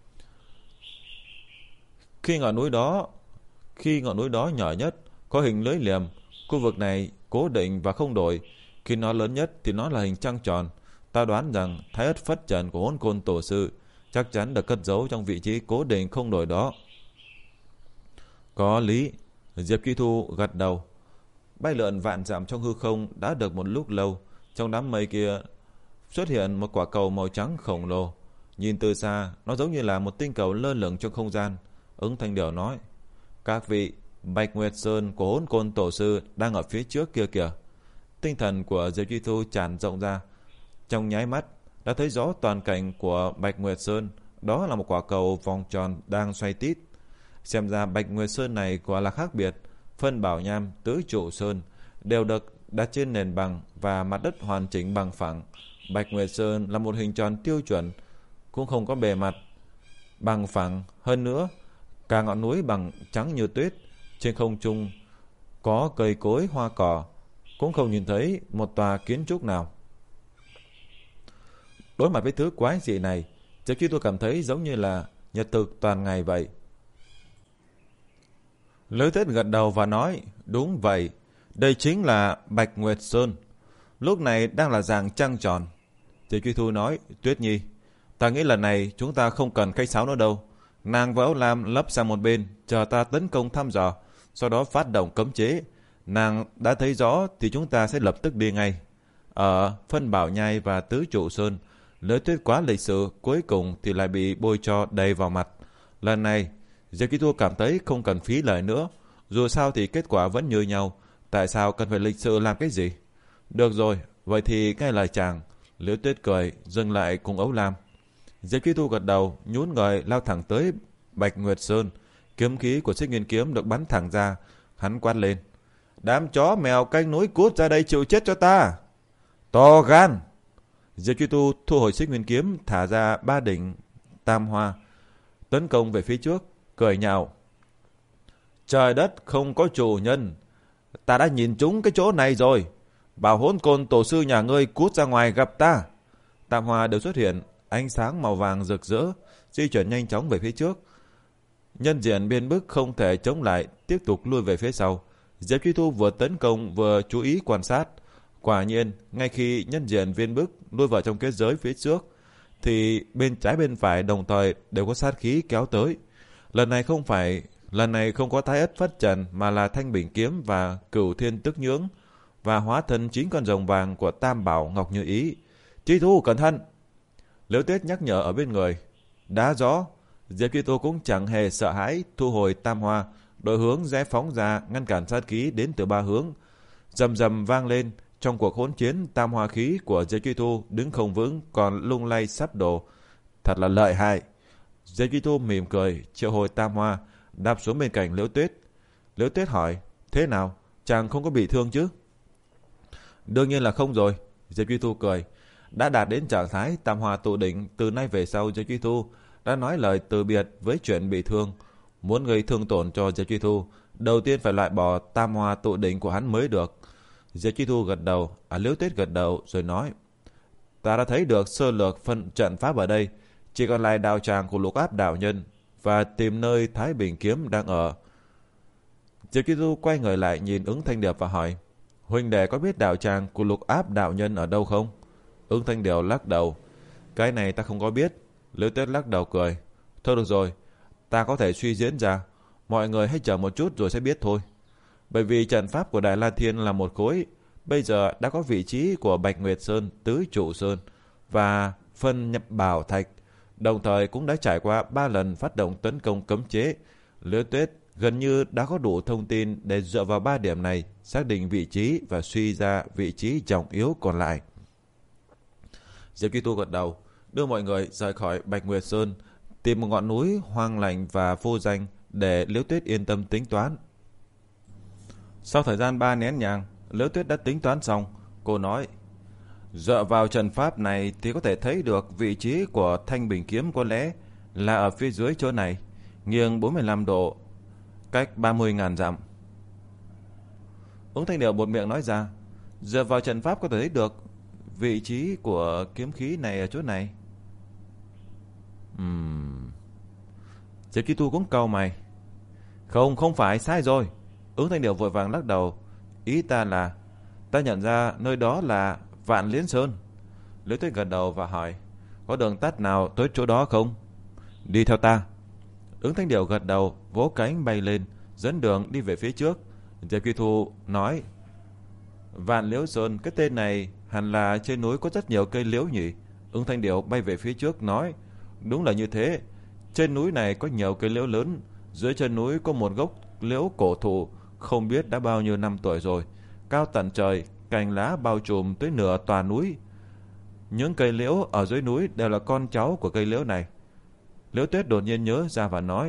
khi ngọn núi đó khi ngọn núi đó nhỏ nhất, có hình lưới liềm, khu vực này cố định và không đổi. Khi nó lớn nhất thì nó là hình trăng tròn. Ta đoán rằng Thái Ất Phất Trần của Hỗn Côn Tổ Sư chắc chắn được cất giấu trong vị trí cố định không đổi đó. Có lý. Diệp Chi Thu gật đầu. Bay lượn vạn dặm trong hư không đã được một lúc lâu. Trong đám mây kia xuất hiện một quả cầu màu trắng khổng lồ. Nhìn từ xa, nó giống như là một tinh cầu lơ lửng trong không gian. Ứng Thanh Điểu nói, các vị, Bạch Nguyệt Sơn của Hỗn Côn Tổ Sư đang ở phía trước kia kìa. Tinh thần của Diệp Chi Thu tràn rộng ra. Trong nháy mắt đã thấy rõ toàn cảnh của Bạch Nguyệt Sơn. Đó là một quả cầu vòng tròn đang xoay tít. Xem ra Bạch Nguyệt Sơn này quả là khác biệt. Phân Bảo Nham, Tứ Trụ Sơn đều được đặt trên nền bằng và mặt đất hoàn chỉnh bằng phẳng. Bạch Nguyệt Sơn là một hình tròn tiêu chuẩn, cũng không có bề mặt bằng phẳng. Hơn nữa, cả ngọn núi bằng trắng như tuyết. Trên không trung có cây cối hoa cỏ, cũng không nhìn thấy một tòa kiến trúc nào. Đối mặt với thứ quái dị này, Diệp Chi Thu cảm thấy giống như là nhật thực toàn ngày vậy. Lữ Tuyết gật đầu và nói, đúng vậy, đây chính là Bạch Nguyệt Sơn. Lúc này đang là dạng trăng tròn. Diệp Chi Thu nói, Tuyết Nhi, ta nghĩ lần này chúng ta không cần khách sáo nữa đâu. Nàng và Âu Lam lấp sang một bên, chờ ta tấn công thăm dò, sau đó phát động cấm chế. Nàng đã thấy rõ thì chúng ta sẽ lập tức đi ngay. Ở Phân Bảo Nhai và Tứ Trụ Sơn, Lữ Tuyết quá lịch sự, cuối cùng thì lại bị bôi cho đầy vào mặt. Lần này Diệp Chi Thu cảm thấy không cần phí lời nữa. Dù sao thì kết quả vẫn như nhau. Tại sao cần phải lịch sự làm cái gì? Được rồi, vậy thì nghe lời chàng. Liễu Tuyết cười, dừng lại cùng Âu Lam. Diệp Chi Thu gật đầu, nhún người lao thẳng tới Bạch Nguyệt Sơn. Kiếm khí của Xích Nguyên Kiếm được bắn thẳng ra. Hắn quát lên, đám chó mèo canh núi cút ra đây chịu chết cho ta. To gan. Diệp Chi Thu thu hồi Xích Nguyên Kiếm, thả ra ba đỉnh tam hoa, tấn công về phía trước, cười nhạo, trời đất không có chủ nhân, ta đã nhìn trúng cái chỗ này rồi. Bảo Hỗn Côn Tổ Sư nhà ngươi cút ra ngoài gặp ta. Tam hoa đều xuất hiện, ánh sáng màu vàng rực rỡ, di chuyển nhanh chóng về phía trước. Nhân diện biên bức không thể chống lại, tiếp tục lui về phía sau. Diệp Chi Thu vừa tấn công vừa chú ý quan sát. Quả nhiên, ngay khi nhân diện viên bức lui vào trong kết giới phía trước, thì bên trái bên phải đồng thời đều có sát khí kéo tới. Lần này không phải, lần này không có Thái Ất Phất Trần mà là Thanh Bình Kiếm và Cửu Thiên Tức Nhưỡng và hóa thân chín con rồng vàng của Tam Bảo Ngọc Như Ý. Chi Thu cẩn thận! Liễu Tuyết nhắc nhở ở bên người. Đã rõ. Diệp Chi Thu cũng chẳng hề sợ hãi, thu hồi tam hoa, đội hướng rẽ phóng ra ngăn cản sát khí đến từ ba hướng. Rầm rầm vang lên. Trong cuộc hỗn chiến, tam hoa khí của Diệp Chi Thu đứng không vững, còn lung lay sắp đổ. Thật là lợi hại. Diệp Chi Thu mỉm cười, triệu hồi tam hoa, đạp xuống bên cạnh Liễu Tuyết. Liễu Tuyết hỏi, thế nào? Chàng không có bị thương chứ? Đương nhiên là không rồi. Diệp Chi Thu cười. Đã đạt đến trạng thái tam hoa tụ đỉnh, từ nay về sau Diệp Chi Thu đã nói lời từ biệt với chuyện bị thương. Muốn gây thương tổn cho Diệp Chi Thu, đầu tiên phải loại bỏ tam hoa tụ đỉnh của hắn mới được. Diệp Chi Thu gật đầu, à Liễu Tuyết gật đầu rồi nói, ta đã thấy được sơ lược phân trận pháp ở đây, chỉ còn lại đạo tràng của Lục Áp đạo nhân và tìm nơi Thái Bình Kiếm đang ở. Diệp Chi Thu quay người lại nhìn Ứng Thanh Điệp và hỏi, huynh đệ có biết đạo tràng của Lục Áp đạo nhân ở đâu không? Ứng Thanh Điệp lắc đầu, cái này ta không có biết. Liễu Tuyết lắc đầu cười, thôi được rồi, ta có thể suy diễn ra, mọi người hãy chờ một chút rồi sẽ biết thôi. Bởi vì trận pháp của Đại La Thiên là một khối, bây giờ đã có vị trí của Bạch Nguyệt Sơn, Tứ Trụ Sơn và Phân Nhập Bảo Thạch, đồng thời cũng đã trải qua ba lần phát động tấn công cấm chế. Liễu Tuyết gần như đã có đủ thông tin để dựa vào ba điểm này xác định vị trí và suy ra vị trí trọng yếu còn lại. Diệp Chi Thu gật đầu, đưa mọi người rời khỏi Bạch Nguyệt Sơn, tìm một ngọn núi hoang lạnh và vô danh để Liễu Tuyết yên tâm tính toán. Sau thời gian ba nén nhang, Liễu Tuyết đã tính toán xong. Cô nói, dựa vào trận pháp này thì có thể thấy được vị trí của Thanh Bình Kiếm có lẽ là ở phía dưới chỗ này, nghiêng bốn mươi lăm độ, cách ba mươi nghìn dặm. Ứng Thanh Điệu buột miệng nói ra, Dựa vào trận pháp có thể thấy được vị trí của kiếm khí này ở chỗ này. Ừm. Diệp Chi Tu cũng cau mày. Không, không phải, sai rồi. Ứng Thanh Điểu vội vàng lắc đầu. Ý ta là ta nhận ra nơi đó là Vạn Liên Sơn. Liễu Tuyết gật đầu và hỏi, có đường tắt nào tới chỗ đó không? Đi theo ta. Ứng Thanh Điểu gật đầu, vỗ cánh bay lên, dẫn đường đi về phía trước. Diệp Kỳ Thu nói, Vạn Liễu Sơn, cái tên này hẳn là trên núi có rất nhiều cây liễu nhỉ? Ứng Thanh Điểu bay về phía trước nói, đúng là như thế. Trên núi này có nhiều cây liễu lớn, dưới chân núi có một gốc liễu cổ thụ, không biết đã bao nhiêu năm tuổi rồi, cao tận trời, cành lá bao trùm tới nửa tòa núi. Những cây liễu ở dưới núi đều là con cháu của cây liễu này. Liễu Tuyết đột nhiên nhớ ra và nói,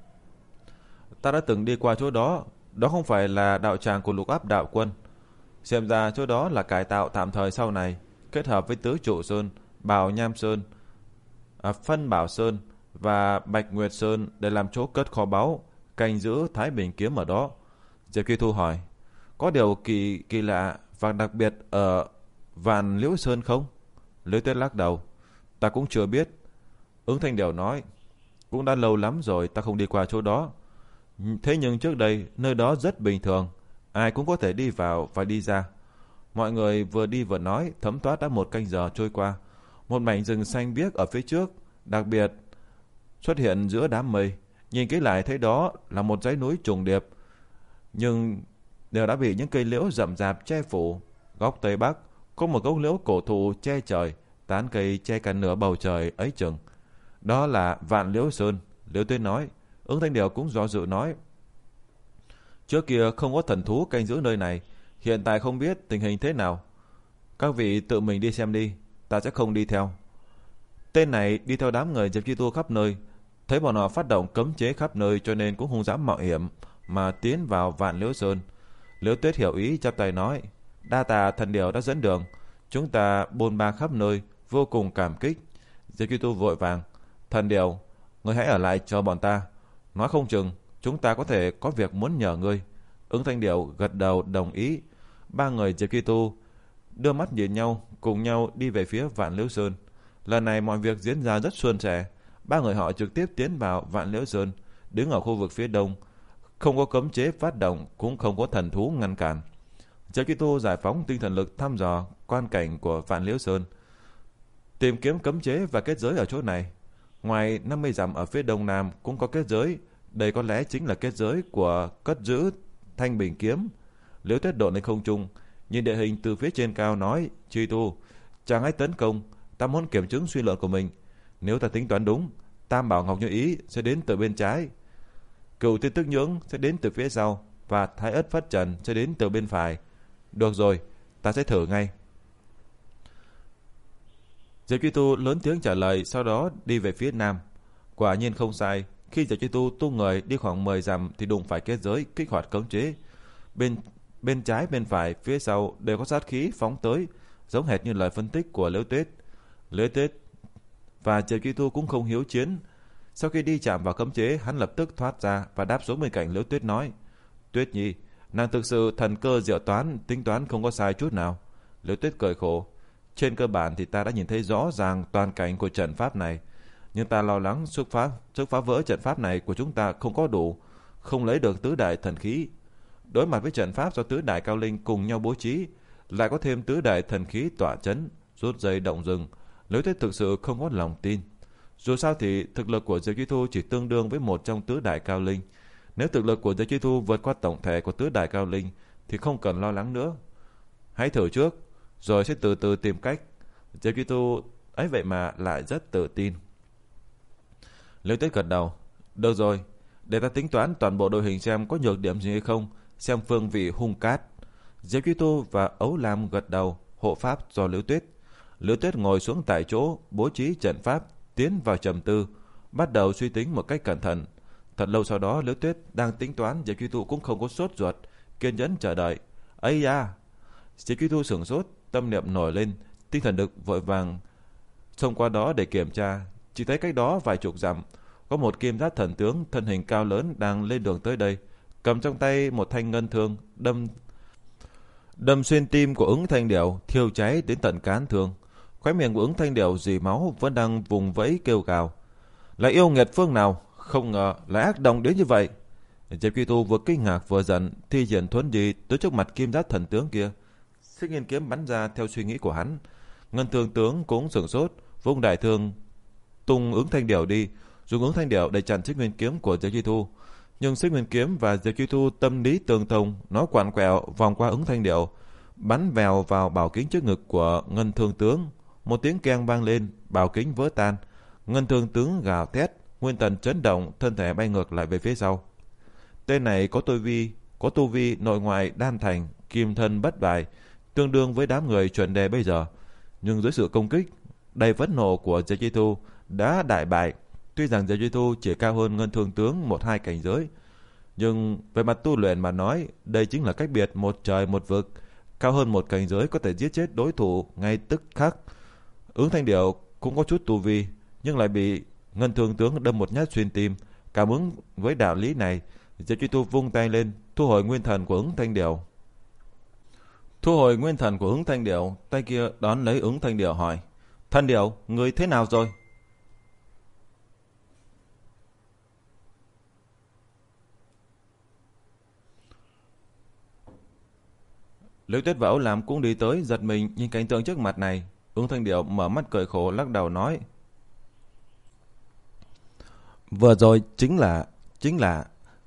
ta đã từng đi qua chỗ đó, đó không phải là đạo tràng của Lục Áp đạo quân. Xem ra chỗ đó là cải tạo tạm thời sau này, kết hợp với Tứ Trụ Sơn, Bảo Nham Sơn, à, Phân Bảo Sơn và Bạch Nguyệt Sơn để làm chỗ cất kho báu, canh giữ Thái Bình kiếm ở đó. Diệp Kỳ Thu hỏi, có điều kỳ kỳ lạ và đặc biệt ở Vạn Liễu Sơn không? Liễu Tuyết lắc đầu, ta cũng chưa biết. Ứng Thanh Điểu nói, cũng đã lâu lắm rồi ta không đi qua chỗ đó. Thế nhưng trước đây nơi đó rất bình thường, ai cũng có thể đi vào và đi ra. Mọi người vừa đi vừa nói, thấm thoát đã một canh giờ trôi qua. Một mảnh rừng xanh biếc ở phía trước, đặc biệt xuất hiện giữa đám mây. Nhìn kỹ lại thấy đó là một dãy núi trùng điệp, nhưng đều đã bị những cây liễu rậm rạp che phủ. Góc tây bắc có một gốc liễu cổ thụ che trời, tán cây che cả nửa bầu trời ấy chừng. Đó là Vạn Liễu Sơn. Liễu Tuyết nói. Ứng Thanh Điểu cũng do dự nói, trước kia không có thần thú canh giữ nơi này, hiện tại không biết tình hình thế nào. Các vị tự mình đi xem đi, ta sẽ không đi theo. Tên này đi theo đám người Diệp Chi Tu khắp nơi, thấy bọn họ phát động cấm chế khắp nơi cho nên cũng không dám mạo hiểm mà tiến vào Vạn Liễu Sơn. Liễu Tuyết hiểu ý, chắp tay nói, đa tạ thần điểu đã dẫn đường, chúng ta bôn ba khắp nơi, vô cùng cảm kích. Diệp Chi Tu vội vàng, thần điểu, ngươi hãy ở lại cho bọn ta, nói không chừng chúng ta có thể có việc muốn nhờ ngươi. Ứng Thanh Điểu gật đầu đồng ý. Ba người Diệp Chi Tu đưa mắt nhìn nhau, cùng nhau đi về phía Vạn Liễu Sơn. Lần này mọi việc diễn ra rất suôn sẻ. Ba người họ trực tiếp tiến vào Vạn Liễu Sơn, đứng ở khu vực phía đông, không có cấm chế phát động, cũng không có thần thú ngăn cản. Diệp Chi Tu giải phóng tinh thần lực thăm dò quan cảnh của Vạn Liễu Sơn, tìm kiếm cấm chế và kết giới ở chỗ này. Ngoài năm mươi dặm ở phía đông nam cũng có kết giới, đây có lẽ chính là kết giới của cất giữ Thanh Bình kiếm. Liễu Tuyết độn lên không trung, nhìn địa hình từ phía trên cao nói, Chi Tu, chàng hãy tấn công, ta muốn kiểm chứng suy luận của mình. Nếu ta tính toán đúng, Tam Bảo Ngọc Như Ý sẽ đến từ bên trái, Cửu Tiên Tức Nhưỡng sẽ đến từ phía sau, và Thái Ất Phất Trần sẽ đến từ bên phải. Được rồi, ta sẽ thử ngay. Diệp Chi Tu lớn tiếng trả lời, sau đó đi về phía nam. Quả nhiên không sai, khi Diệp Chi Tu tung người đi khoảng mười dặm thì đụng phải kết giới, kích hoạt cấm chế. Bên bên trái, bên phải, phía sau đều có sát khí phóng tới, giống hệt như lời phân tích của Liễu Tuyết. Liễu Tuyết và Diệp Chi Tu cũng không hiếu chiến. Sau khi đi chạm vào cấm chế, hắn lập tức thoát ra và đáp xuống bên cạnh Liễu Tuyết nói, Tuyết Nhi, nàng thực sự thần cơ diệu toán, tính toán không có sai chút nào. Liễu Tuyết cười khổ, trên cơ bản thì ta đã nhìn thấy rõ ràng toàn cảnh của trận pháp này, nhưng ta lo lắng sức phá, sức phá vỡ trận pháp này của chúng ta không có đủ, không lấy được tứ đại thần khí. Đối mặt với trận pháp do tứ đại cao linh cùng nhau bố trí, lại có thêm tứ đại thần khí tỏa chấn, rút dây động rừng, Liễu Tuyết thực sự không có lòng tin. Dù sao thì thực lực của Diệp Chi Thu chỉ tương đương với một trong tứ đại cao linh. Nếu thực lực của Diệp Chi Thu vượt qua tổng thể của tứ đại cao linh thì không cần lo lắng nữa. Hãy thử trước, rồi sẽ từ từ tìm cách. Diệp Chi Thu ấy vậy mà lại rất tự tin. Liễu Tuyết gật đầu, được rồi, để ta tính toán toàn bộ đội hình xem có nhược điểm gì hay không, xem phương vị hung cát. Diệp Chi Tu và Ấu Lam gật đầu, hộ pháp do Liễu Tuyết. Liễu Tuyết ngồi xuống tại chỗ, bố trí trận pháp, tiến vào trầm tư, bắt đầu suy tính một cách cẩn thận. Thật lâu sau đó, Liễu Tuyết đang tính toán, Diệp Chi Tu cũng không có sốt ruột, kiên nhẫn chờ đợi. Ây da! Diệp Chi Tu sửng sốt, tâm niệm nổi lên, tinh thần lực vội vàng xông qua đó để kiểm tra. Chỉ thấy cách đó vài chục dặm có một kim giáp thần tướng thân hình cao lớn đang lên đường tới đây, cầm trong tay một thanh ngân thương, đâm đâm xuyên tim của Ứng Thanh Điểu, thiêu cháy đến tận cán thương. Khóe miệng của Ứng Thanh Điểu dì máu vẫn đang vùng vẫy kêu gào. Là yêu nghiệt phương nào, không ngờ lại ác độc đến như vậy. Diệp Truy Tu vừa kinh ngạc vừa giận, thi triển thuấn di tới trước mặt Kim Giác thần tướng kia. Xích Nghiên kiếm bắn ra theo suy nghĩ của hắn. Ngân Thương tướng cũng sửng sốt, vung đại thương tung Ứng Thanh Điểu đi, dùng Ứng Thanh Điểu để chặn Xích Nguyên kiếm của Diệp Truy Tu. Nhưng Xích Nguyên kiếm và Diệp Truy Tu tâm lý tương thông, nó quằn quẹo vòng qua Ứng Thanh Điểu, bắn vèo vào bảo kính trước ngực của Ngân Thương tướng. Một tiếng keng vang lên, bảo kính vỡ tan. Ngân Thương tướng gào thét, nguyên thần chấn động, thân thể bay ngược lại về phía sau. Tên này có tu vi, có tu vi nội ngoại đan thành, kim thân bất bại, tương đương với đám người chuẩn đề bây giờ. Nhưng dưới sự công kích đầy phẫn nộ của Diệp Truy Tu đã đại bại. Tuy rằng Diệp Truy Tu chỉ cao hơn Ngân Thương tướng một hai cảnh giới, nhưng về mặt tu luyện mà nói, đây chính là cách biệt một trời một vực. Cao hơn một cảnh giới có thể giết chết đối thủ ngay tức khắc. Ứng Thanh Điểu cũng có chút tu vi, nhưng lại bị Ngân Thương tướng đâm một nhát xuyên tim. Cảm ứng với đạo lý này, Diệp Truy Tu vung tay lên, thu hồi nguyên thần của Ứng Thanh Điểu. Thu hồi nguyên thần của Ứng Thanh Điểu, tay kia đón lấy Ứng Thanh Điểu hỏi: Thanh Điểu, ngươi thế nào rồi? Liễu Tuyết và Âu Lam cũng đi tới, giật mình nhìn cảnh tượng trước mặt này. Ứng Thanh Điểu mở mắt cười khổ lắc đầu nói: Vừa rồi chính là chính là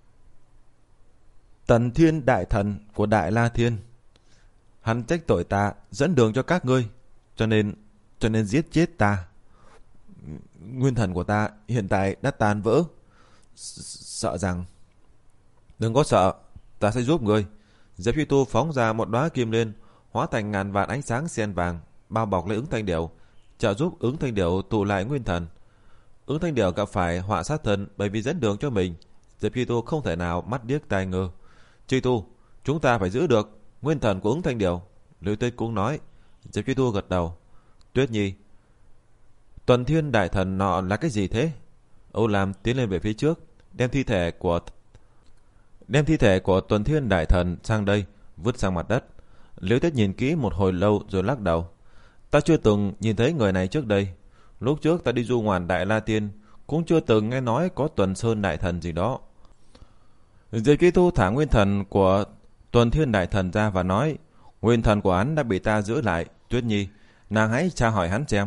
Tần Thiên Đại Thần của Đại La Thiên. Hắn trách tội ta dẫn đường cho các ngươi, cho nên cho nên giết chết ta. Nguyên thần của ta hiện tại đã tan vỡ. Sợ rằng đừng có sợ, ta sẽ giúp ngươi. Diệp Truy Tu phóng ra một đóa kim liên, hóa thành ngàn vạn ánh sáng xen vàng, bao bọc lấy Ứng Thanh Điểu, trợ giúp Ứng Thanh Điểu tụ lại nguyên thần. Ứng Thanh Điểu gặp phải họa sát thân bởi vì dẫn đường cho mình. Diệp Truy Tu không thể nào mắt điếc tai ngơ. Truy Tu, chúng ta phải giữ được nguyên thần của Ứng Thanh Điểu. Liễu Tuyết cũng nói. Diệp Truy Tu gật đầu. Tuyết Nhi, Tuần Thiên Đại Thần nọ là cái gì thế? Âu Lam tiến lên về phía trước, đem thi thể của đem thi thể của Tuần Thiên Đại Thần sang đây, vứt sang mặt đất. Liễu Tuyết nhìn kỹ một hồi lâu rồi lắc đầu. Ta chưa từng nhìn thấy người này trước đây. Lúc trước ta đi du ngoạn Đại La Tiên, cũng chưa từng nghe nói có Tuần Sơn Đại Thần gì đó. Diệp Truy Tu thả nguyên thần của Tuần Thiên Đại Thần ra và nói: Nguyên thần của hắn đã bị ta giữ lại. Tuyết Nhi, nàng hãy tra hỏi hắn xem.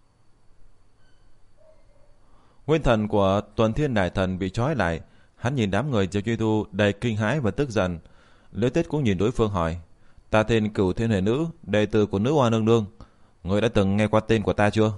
Nguyên thần của Tuần Thiên Đại Thần bị trói lại. Hắn nhìn đám người Diệp Truy Tu đầy kinh hãi và tức giận. Liễu Tuyết cũng nhìn đối phương hỏi: Ta tên Cửu Thiên Hề Nữ, đệ tử của Nữ Hoa Nương Nương. Ngươi đã từng nghe qua tên của ta chưa?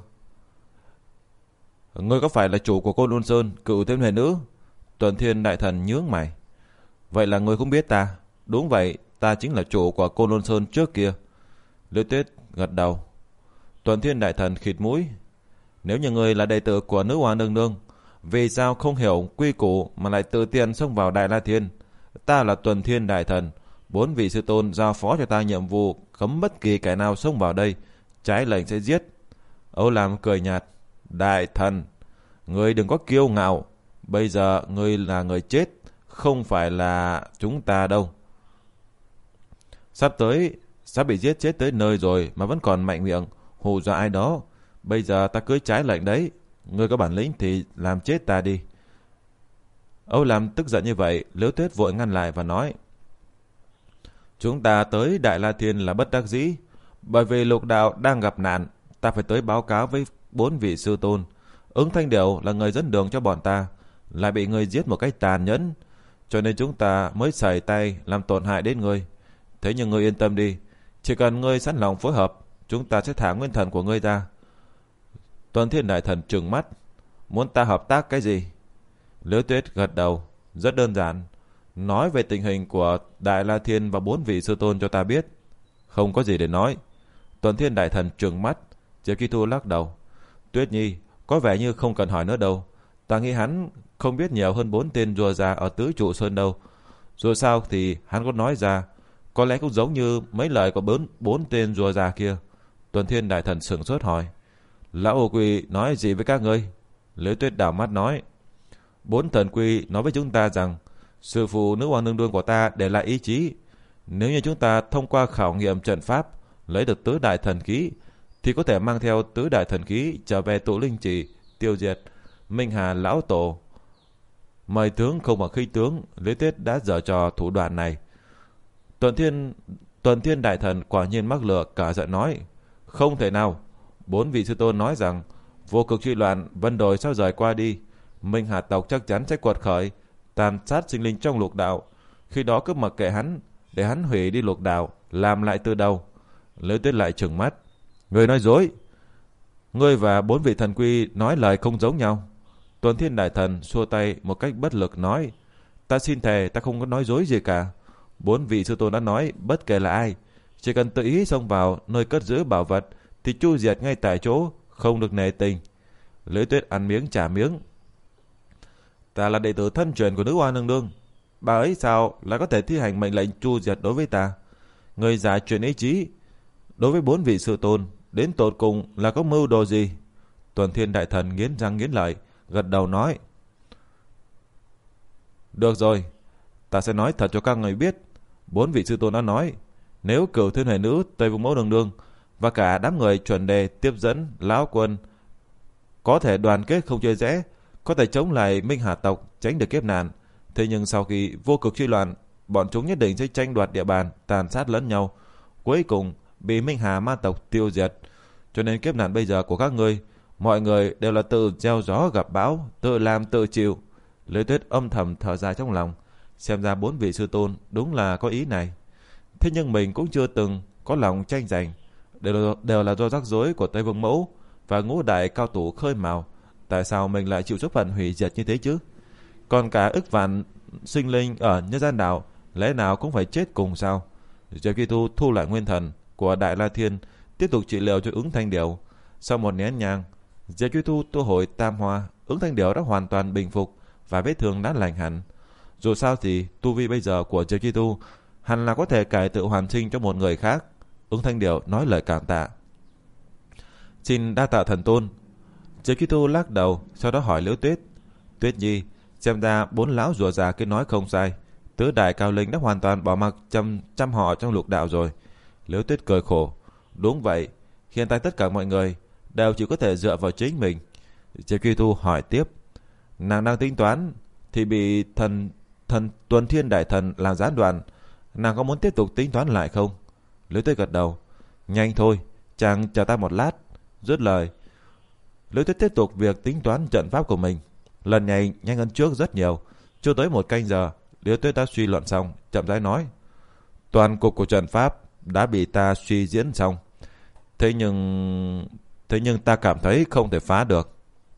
Ngươi có phải là chủ của Côn Lôn Sơn, Cửu Thiên Hề Nữ? Tuần Thiên Đại Thần nhướng mày. Vậy là ngươi cũng biết ta? Đúng vậy, ta chính là chủ của Côn Lôn Sơn trước kia. Liễu Tuyết gật đầu. Tuần Thiên Đại Thần khịt mũi. Nếu như ngươi là đệ tử của Nữ Hoa Nương Nương, vì sao không hiểu quy củ mà lại tự tiện xông vào Đại La Thiên? Ta là Tuần Thiên Đại Thần, bốn vị sư tôn giao phó cho ta nhiệm vụ cấm bất kỳ kẻ nào xông vào đây, trái lệnh sẽ giết. Âu Lam cười nhạt. Đại Thần, ngươi đừng có kiêu ngạo. Bây giờ ngươi là người chết, không phải là chúng ta đâu. Sắp tới, sắp bị giết chết tới nơi rồi mà vẫn còn mạnh miệng hù dọa ai đó. Bây giờ ta cưới trái lệnh đấy. Ngươi có bản lĩnh thì làm chết ta đi. Âu Lam tức giận như vậy. Liễu Tuyết vội ngăn lại và nói: Chúng ta tới Đại La Thiên là bất đắc dĩ. Bởi vì lục đạo đang gặp nạn, ta phải tới báo cáo với bốn vị sư tôn. Ứng Thanh Điểu là người dẫn đường cho bọn ta, lại bị người giết một cách tàn nhẫn, cho nên chúng ta mới sẩy tay làm tổn hại đến ngươi. Thế nhưng ngươi yên tâm đi, chỉ cần ngươi sẵn lòng phối hợp, chúng ta sẽ thả nguyên thần của ngươi ra. Tuần Thiên Đại Thần trừng mắt. Muốn ta hợp tác cái gì? Liễu Tuyết gật đầu. Rất đơn giản. Nói về tình hình của Đại La Thiên và bốn vị sư tôn cho ta biết. Không có gì để nói. Tuần Thiên Đại Thần trừng mắt. Diệp Truy Tu lắc đầu. Tuyết Nhi, có vẻ như không cần hỏi nữa đâu. Ta nghĩ hắn không biết nhiều hơn bốn tên rùa già ở Tứ Trụ Sơn đâu. Dù sao thì hắn có nói ra, có lẽ cũng giống như mấy lời của bốn, bốn tên rùa già kia. Tuần Thiên Đại Thần sửng sốt hỏi: Lão Ô Quy nói gì với các ngươi? Liễu Tuyết đảo mắt nói: Bốn thần quy nói với chúng ta rằng sư phụ Nữ Hoa Nương Nương của ta để lại ý chí. Nếu như chúng ta thông qua khảo nghiệm trận pháp lấy được tứ đại thần khí, thì có thể mang theo tứ đại thần khí trở về tụ linh trì tiêu diệt Minh Hà lão tổ. Mời tướng không bằng khi tướng, Lý Tuyết đã dở trò thủ đoạn này. Tuần Thiên Tuần Thiên đại thần quả nhiên mắc lừa, cả giận nói: không thể nào. Bốn vị sư tôn nói rằng vô cực truy loạn, vân đồi sao rời qua đi, Minh Hà tộc chắc chắn sẽ quật khởi, tàn sát sinh linh trong lục đạo. Khi đó cứ mặc kệ hắn, để hắn hủy đi lục đạo, làm lại từ đầu. Lý Tuyết lại trừng mắt: người nói dối. Ngươi và bốn vị thần quy nói lời không giống nhau. Tuần Thiên đại thần xua tay một cách bất lực nói: ta xin thề ta không có nói dối gì cả. Bốn vị sư tôn đã nói bất kể là ai, chỉ cần tự ý xông vào nơi cất giữ bảo vật thì chu diệt ngay tại chỗ, không được nể tình. Lý Tuyết ăn miếng trả miếng: ta là đệ tử thân truyền của nữ oa nương nương, bà ấy sao lại có thể thi hành mệnh lệnh chu diệt đối với ta? Người giả truyền ý chí đối với bốn vị sư tôn, đến tột cùng là có mưu đồ gì? Tuần Thiên đại thần nghiến răng nghiến lợi, gật đầu nói: được rồi, ta sẽ nói thật cho các người biết. Bốn vị sư tôn đã nói, nếu Cửu Thiên Huệ Nữ, Tây Vương Mẫu nương nương và cả đám người chuẩn đề tiếp dẫn lão quân có thể đoàn kết không chơi rẽ, có thể chống lại Minh Hà tộc, tránh được kiếp nạn. Thế nhưng sau khi vô cực truy loạn, bọn chúng nhất định sẽ tranh đoạt địa bàn, tàn sát lẫn nhau, cuối cùng bị Minh Hà ma tộc tiêu diệt. Cho nên kiếp nạn bây giờ của các ngươi, mọi người đều là tự gieo gió gặp bão, tự làm tự chịu. Lê Tuyết âm thầm thở dài trong lòng, xem ra bốn vị sư tôn đúng là có ý này. Thế nhưng mình cũng chưa từng có lòng tranh giành, đều, đều là do rắc rối của Tây Vương Mẫu và ngũ đại cao thủ khơi mào. Tại sao mình lại chịu số phận hủy diệt như thế chứ? Còn cả ức vạn sinh linh ở nhân gian đảo, lẽ nào cũng phải chết cùng sao? Diệp Kỳ Thu thu lại nguyên thần của Đại La Thiên, tiếp tục trị liệu cho Ứng Thanh Điểu. Sau một nén nhang, Diệp Kỳ Thu tu hồi tam hoa, Ứng Thanh Điểu đã hoàn toàn bình phục và vết thương đã lành hẳn. Dù sao thì tu vi bây giờ của Diệp Kỳ Thu hẳn là có thể cải tự hoàn sinh cho một người khác. Ứng Thanh Điểu nói lời cảm tạ: xin đa tạ thần tôn. Diệp Kỳ Thu lắc đầu, sau đó hỏi Liễu Tuyết: Tuyết Nhi, xem ra bốn lão rùa già kia nói không sai, tứ đại cao linh đã hoàn toàn bỏ mặc chăm chăm họ trong lục đạo rồi. Liễu Tuyết cười khổ: đúng vậy, hiện tại tất cả mọi người đều chỉ có thể dựa vào chính mình. Diệp Kỳ Thu hỏi tiếp: nàng đang tính toán thì bị thần thần Tuần Thiên đại thần làm gián đoạn, nàng có muốn tiếp tục tính toán lại không? Liễu Tuyết gật đầu: nhanh thôi, chàng chờ ta một lát. Dứt lời, Liễu Tuyết tiếp tục việc tính toán trận pháp của mình. Lần này nhanh hơn trước rất nhiều. Chưa tới một canh giờ, Liễu Tuyết đã suy luận xong, chậm rãi nói: toàn cục của trận pháp đã bị ta suy diễn xong. Thế nhưng thế nhưng ta cảm thấy không thể phá được.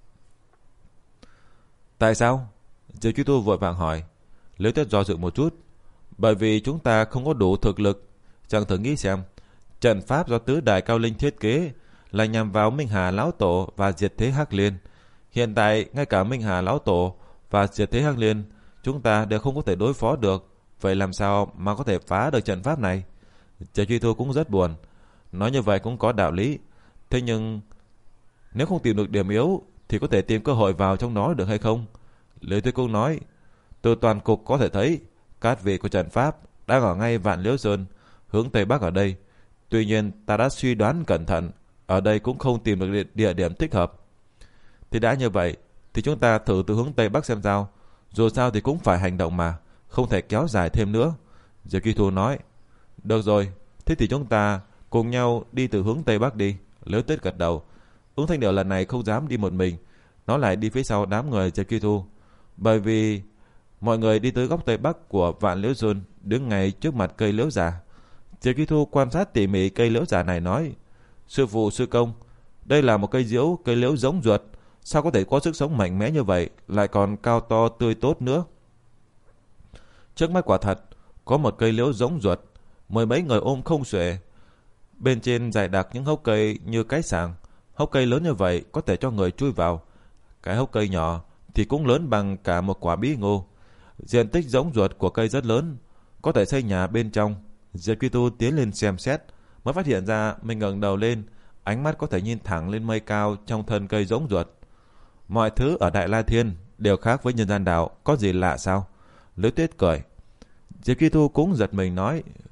Tại sao? Diệp Kỳ Thu vội vàng hỏi. Liễu Tuyết do dự một chút: bởi vì chúng ta không có đủ thực lực. Chàng thử nghĩ xem, trận pháp do tứ đại cao linh thiết kế là nhằm vào Minh Hà lão tổ và Diệt Thế Hắc Liên. Hiện tại ngay cả Minh Hà lão tổ và Diệt Thế Hắc Liên chúng ta đều không có thể đối phó được, vậy làm sao mà có thể phá được trận pháp này? Diệp Kỳ Thu cũng rất buồn. Nói như vậy cũng có đạo lý. Thế nhưng nếu không tìm được điểm yếu thì có thể tìm cơ hội vào trong nó được hay không? Liễu Tuyết cũng nói: từ toàn cục có thể thấy cát vị của trận pháp đang ở ngay Vạn Liễu Sơn, hướng Tây Bắc ở đây. Tuy nhiên ta đã suy đoán cẩn thận, ở đây cũng không tìm được địa điểm thích hợp. Thì đã như vậy thì chúng ta thử từ hướng Tây Bắc xem sao. Dù sao thì cũng phải hành động mà, không thể kéo dài thêm nữa. Diệp Kỳ Thu nói: được rồi, thế thì chúng ta cùng nhau đi từ hướng Tây Bắc đi. Liễu Tuyết gật đầu. Ứng Thanh Điểu lần này không dám đi một mình, nó lại đi phía sau đám người Diệp Kỳ Thu. Bởi vì mọi người đi tới góc Tây Bắc của Vạn Liễu Sơn, đứng ngay trước mặt cây liễu già. Diệp Kỳ Thu quan sát tỉ mỉ cây liễu già này nói: sư phụ, sư công, đây là một cây diễu, cây liễu giống ruột, sao có thể có sức sống mạnh mẽ như vậy, lại còn cao to tươi tốt nữa? Trước mắt quả thật có một cây liễu giống ruột, mười mấy người ôm không xuể. Bên trên dày đặc những hốc cây như cái sàng. Hốc cây lớn như vậy có thể cho người chui vào. Cái hốc cây nhỏ thì cũng lớn bằng cả một quả bí ngô. Diện tích giống ruột của cây rất lớn, có thể xây nhà bên trong. Diệp Kỳ Thu tiến lên xem xét, mới phát hiện ra mình ngẩng đầu lên, ánh mắt có thể nhìn thẳng lên mây cao trong thân cây giống ruột. Mọi thứ ở Đại La Thiên đều khác với nhân gian đạo, có gì lạ sao? Liễu Tuyết cười. Diệp Kỳ Thu cũng giật mình nói: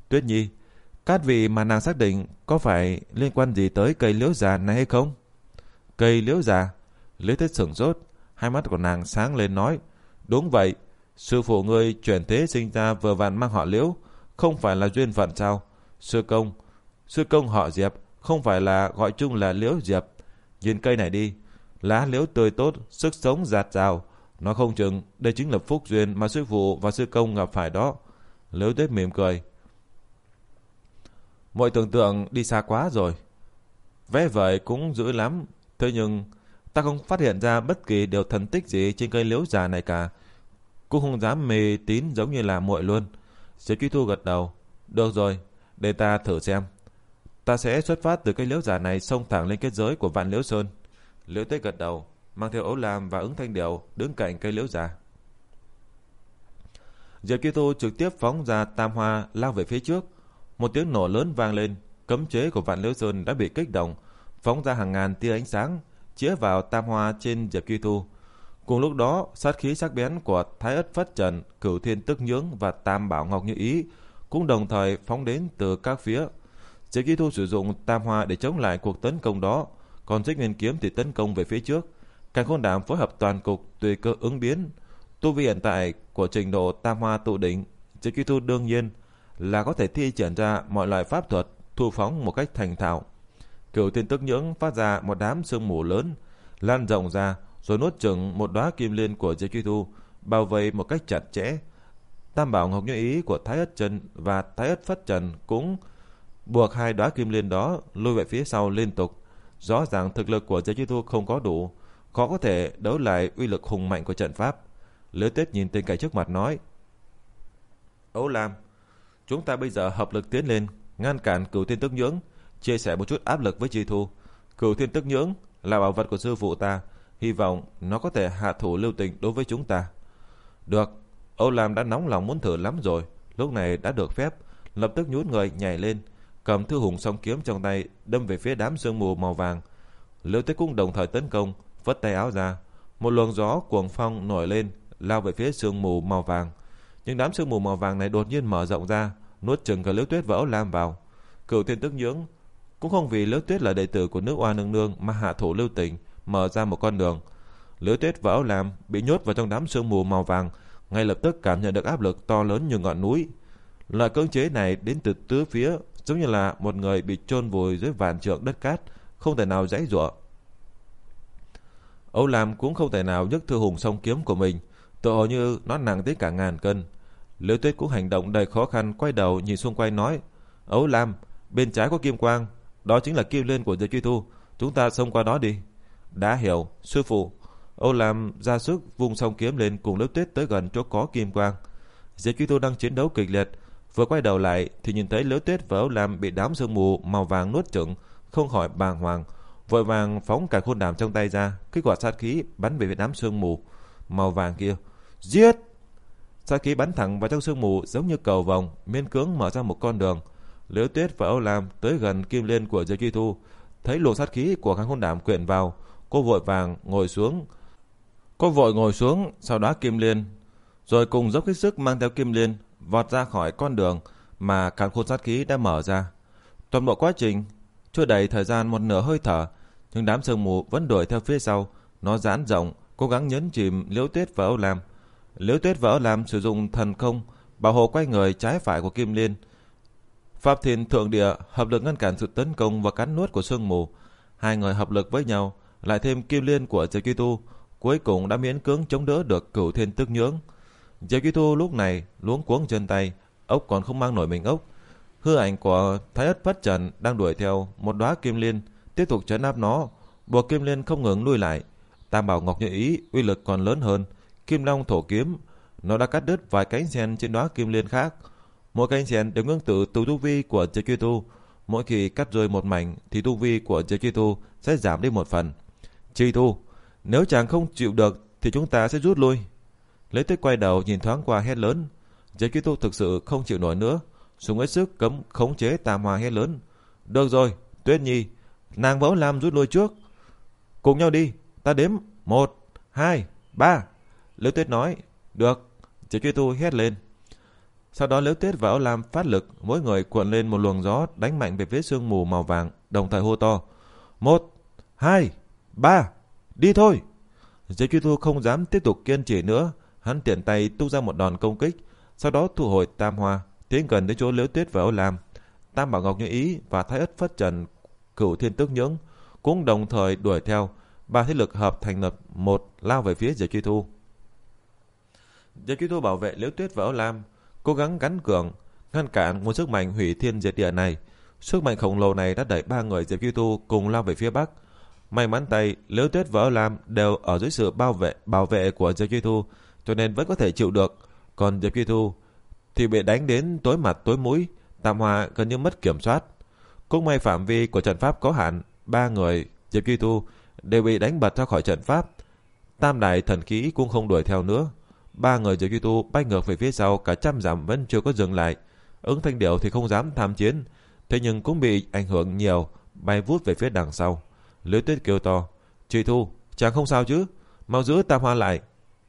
Tuyết Nhi, cát vị mà nàng xác định có phải liên quan gì tới cây liễu già này hay không? Cây liễu già? Liễu Tuyết sửng sốt, hai mắt của nàng sáng lên nói, đúng vậy, sư phụ ngươi chuyển thế sinh ra vừa vặn mang họ Liễu, không phải là duyên phận sao? Sư công, sư công họ Diệp, không phải là gọi chung là Liễu Diệp. Nhìn cây này đi, lá liễu tươi tốt, sức sống dạt dào, nó không chừng đây chính là phúc duyên mà sư phụ và sư công gặp phải đó. Liễu Tuyết mỉm cười. Mọi tưởng tượng đi xa quá rồi. Vẽ vời cũng dữ lắm, thế nhưng ta không phát hiện ra bất kỳ điều thần tích gì trên cây liễu già này cả. Cũng không dám mê tín giống như là muội luôn. Diệp Truy Thu gật đầu. Được rồi, để ta thử xem. Ta sẽ xuất phát từ cây liễu già này xông thẳng lên kết giới của Vạn Liễu Sơn. Liễu Tuyết gật đầu, mang theo Ấu Lam và Ứng Thanh Điểu đứng cạnh cây liễu già. Diệp Truy Thu trực tiếp phóng ra tam hoa lao về phía trước. Một tiếng nổ lớn vang lên, cấm chế của Vạn Liễu Sơn đã bị kích động, phóng ra hàng ngàn tia ánh sáng chĩa vào tam hoa trên Diệp Truy Thu. Cùng lúc đó, sát khí sắc bén của Thái Ất Phất Trần, Cửu Thiên Tức Nhưỡng và Tam Bảo Ngọc Như Ý cũng đồng thời phóng đến từ các phía. Diệp Truy Thu sử dụng tam hoa để chống lại cuộc tấn công đó, còn Xích Nguyên Kiếm thì tấn công về phía trước. Càn Khôn Đàm phối hợp toàn cục tùy cơ ứng biến. Tu vi hiện tại của trình độ tam hoa tụ đỉnh, Diệp Truy Thu đương nhiên là có thể thi triển ra mọi loại pháp thuật thu phóng một cách thành thạo. Cửu Thiên Tức Nhưỡng phát ra một đám sương mù lớn lan rộng ra, rồi nuốt chửng một đóa kim liên của Diệp Truy Thu, bao vây một cách chặt chẽ. Tam Bảo Ngọc Như Ý của Thái Ất Trần và Thái Ất Phất Trần cũng buộc hai đóa kim liên đó lùi về phía sau liên tục. Rõ ràng thực lực của Diệp Truy Thu không có đủ, khó có thể đấu lại uy lực hùng mạnh của trận pháp. Liễu Tuyết nhìn tình cảnh trước mặt nói, Ấu Lam, chúng ta bây giờ hợp lực tiến lên, ngăn cản Cửu Thiên Tức Nhưỡng, chia sẻ một chút áp lực với Truy Thu. Cửu Thiên Tức Nhưỡng là bảo vật của sư phụ ta, hy vọng nó có thể hạ thủ lưu tình đối với chúng ta. Được, Âu Lam đã nóng lòng muốn thử lắm rồi, lúc này đã được phép, lập tức nhún người nhảy lên, cầm Thư Hùng song kiếm trong tay đâm về phía đám sương mù màu vàng. Liễu Tuyết cũng đồng thời tấn công, vất tay áo ra, một luồng gió cuồng phong nổi lên, lao về phía sương mù màu vàng. Nhưng đám sương mù màu vàng này đột nhiên mở rộng ra, nuốt chửng cả Liễu Tuyết và Âu Lam vào. Cửu Thiên Tức Nhưỡng cũng không vì Liễu Tuyết là đệ tử của nữ oa nương nương mà hạ thủ lưu tình, mở ra một con đường. Liễu Tuyết và Ấu Lam bị nhốt vào trong đám sương mù màu vàng, ngay lập tức cảm nhận được áp lực to lớn như ngọn núi. Loại cưỡng chế này đến từ tứ phía, giống như là một người bị chôn vùi dưới vạn trượng đất cát, không thể nào giãy giụa. Ấu Lam cũng không thể nào nhấc Thư Hùng song kiếm của mình, tựa hồ như nó nặng tới cả ngàn cân. Liễu Tuyết cũng hành động đầy khó khăn, quay đầu nhìn xung quanh nói, Ấu Lam, bên trái có kim quang, đó chính là kim liên của Diệp Truy Thu, chúng ta xông qua đó đi. Đã hiểu, sư phụ. Âu Lam ra sức vung song kiếm lên cùng Liễu Tuyết tới gần chỗ có kim quang. Diệp Truy Thu đang chiến đấu kịch liệt, vừa quay đầu lại thì nhìn thấy Liễu Tuyết và Âu Lam bị đám sương mù màu vàng nuốt chửng, không khỏi bàng hoàng, vội vàng phóng Càn Khôn Đàm trong tay ra, kích hoạt sát khí bắn về phía đám sương mù màu vàng kia. Giết! Sát khí bắn thẳng vào trong sương mù giống như cầu vồng, miễn cưỡng mở ra một con đường. Liễu Tuyết và Âu Lam tới gần kim liên của Diệp Truy Thu, thấy luồng sát khí của Càn Khôn Đàm quyện vào, cô vội vàng ngồi xuống. Cô vội ngồi xuống, sau đó kim liên, rồi cùng dốc hết sức mang theo kim liên vọt ra khỏi con đường mà Càn Khôn sát khí đã mở ra. Toàn bộ quá trình chưa đầy thời gian một nửa hơi thở, nhưng đám sương mù vẫn đuổi theo phía sau, nó giãn rộng, cố gắng nhấn chìm Liễu Tuyết và Âu Lam. Liễu Tuyết và Âu Lam sử dụng thần không bảo hộ quay người trái phải của kim liên. Pháp Thiên Thượng Địa hợp lực ngăn cản sự tấn công và cắn nuốt của sương mù. Hai người hợp lực với nhau, lại thêm kim liên của Diệp Truy Thu, cuối cùng đã miễn cưỡng chống đỡ được Cửu Thiên Tức Nhưỡng. Diệp Truy Thu lúc này luống cuống chân tay, ốc còn không mang nổi mình ốc. Hư ảnh của Thái Ất Phất Trần đang đuổi theo một đóa kim liên, tiếp tục trấn áp nó, buộc kim liên không ngừng lui lại. Tam Bảo Ngọc Như Ý uy lực còn lớn hơn, Kim Long Thổ Kiếm, nó đã cắt đứt vài cánh sen trên đóa kim liên khác. Mỗi cánh sen đều ngưng tụ từ tu vi của Diệp Truy Thu, mỗi khi cắt rơi một mảnh thì tu vi của Diệp Truy Thu sẽ giảm đi một phần. Truy Thu, nếu chàng không chịu được thì chúng ta sẽ rút lui. Liễu Tuyết quay đầu nhìn thoáng qua hét lớn. Diệp Truy Thu thực sự không chịu nổi nữa, dùng hết sức cấm khống chế Tam Hoa hét lớn. Được rồi, Tuyết Nhi, nàng và Ấu Lam rút lui trước. Cùng nhau đi, ta đếm một, hai, ba. Liễu Tuyết nói. Được. Diệp Truy Thu hét lên. Sau đó Liễu Tuyết và Âu Lam phát lực, mỗi người cuộn lên một luồng gió đánh mạnh về phía sương mù màu vàng, đồng thời hô to: một, hai, ba, đi thôi! Diệp Truy Thu không dám tiếp tục kiên trì nữa, hắn tiện tay tung ra một đòn công kích, sau đó thu hồi tam hoa, tiến gần đến chỗ Liễu Tuyết và Âu Lam. Tam Bảo Ngọc Như Ý và Thái Ất Phất Trần, Cửu Thiên Tước Nhưỡng cũng đồng thời đuổi theo, ba thế lực hợp thành lập một lao về phía Diệp Truy Thu. Diệp Truy Thu bảo vệ Liễu Tuyết và Âu Lam, cố gắng gắn cường ngăn cản nguồn sức mạnh hủy thiên diệt địa này. Sức mạnh khổng lồ này đã đẩy ba người Diệp Truy Thu cùng lao về phía bắc. May mắn tay, Liễu Tuyết và Âu Lam đều ở dưới sự bảo vệ bảo vệ của Diệp Truy Thu, cho nên vẫn có thể chịu được. Còn Diệp Truy Thu thì bị đánh đến tối mặt tối mũi, tam hoa gần như mất kiểm soát. Cũng may phạm vi của trận pháp có hạn, ba người Diệp Truy Thu đều bị đánh bật ra khỏi trận pháp. Tam đại thần khí cũng không đuổi theo nữa. Ba người Diệp Truy Thu bay ngược về phía sau cả trăm dặm vẫn chưa có dừng lại. Ứng Thanh Điểu thì không dám tham chiến, thế nhưng cũng bị ảnh hưởng nhiều, bay vút về phía đằng sau. Liễu Tuyết kêu to: Truy Thu, chàng không sao chứ? Mau giữ tam hoa lại.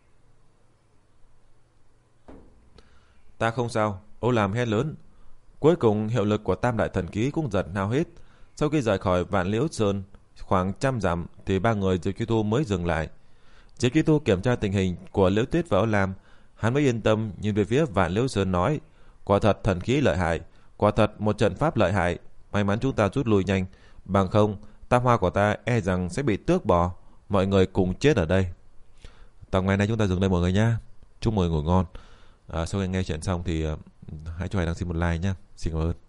Ta không sao, Âu Lam hét lớn. Cuối cùng hiệu lực của tam đại thần khí cũng dần hao hết. Sau khi rời khỏi Vạn Liễu Sơn khoảng trăm dặm thì ba người Diệp Truy Thu mới dừng lại. Diệp Truy Thu kiểm tra tình hình của Liễu Tuyết và Âu Lam, hắn mới yên tâm nhìn về phía Vạn Liễu Sơn nói: quả thật thần khí lợi hại, quả thật một trận pháp lợi hại, may mắn chúng ta rút lui nhanh, bằng không tam hoa của ta e rằng sẽ bị tước bỏ, mọi người cùng chết ở đây. Tập ngày nay chúng ta dừng đây mọi người nha. Chúc mọi người ngủ ngon. À, sau khi nghe chuyện xong thì uh, hãy cho Hải Đăng xin một like nhé. Xin cảm ơn.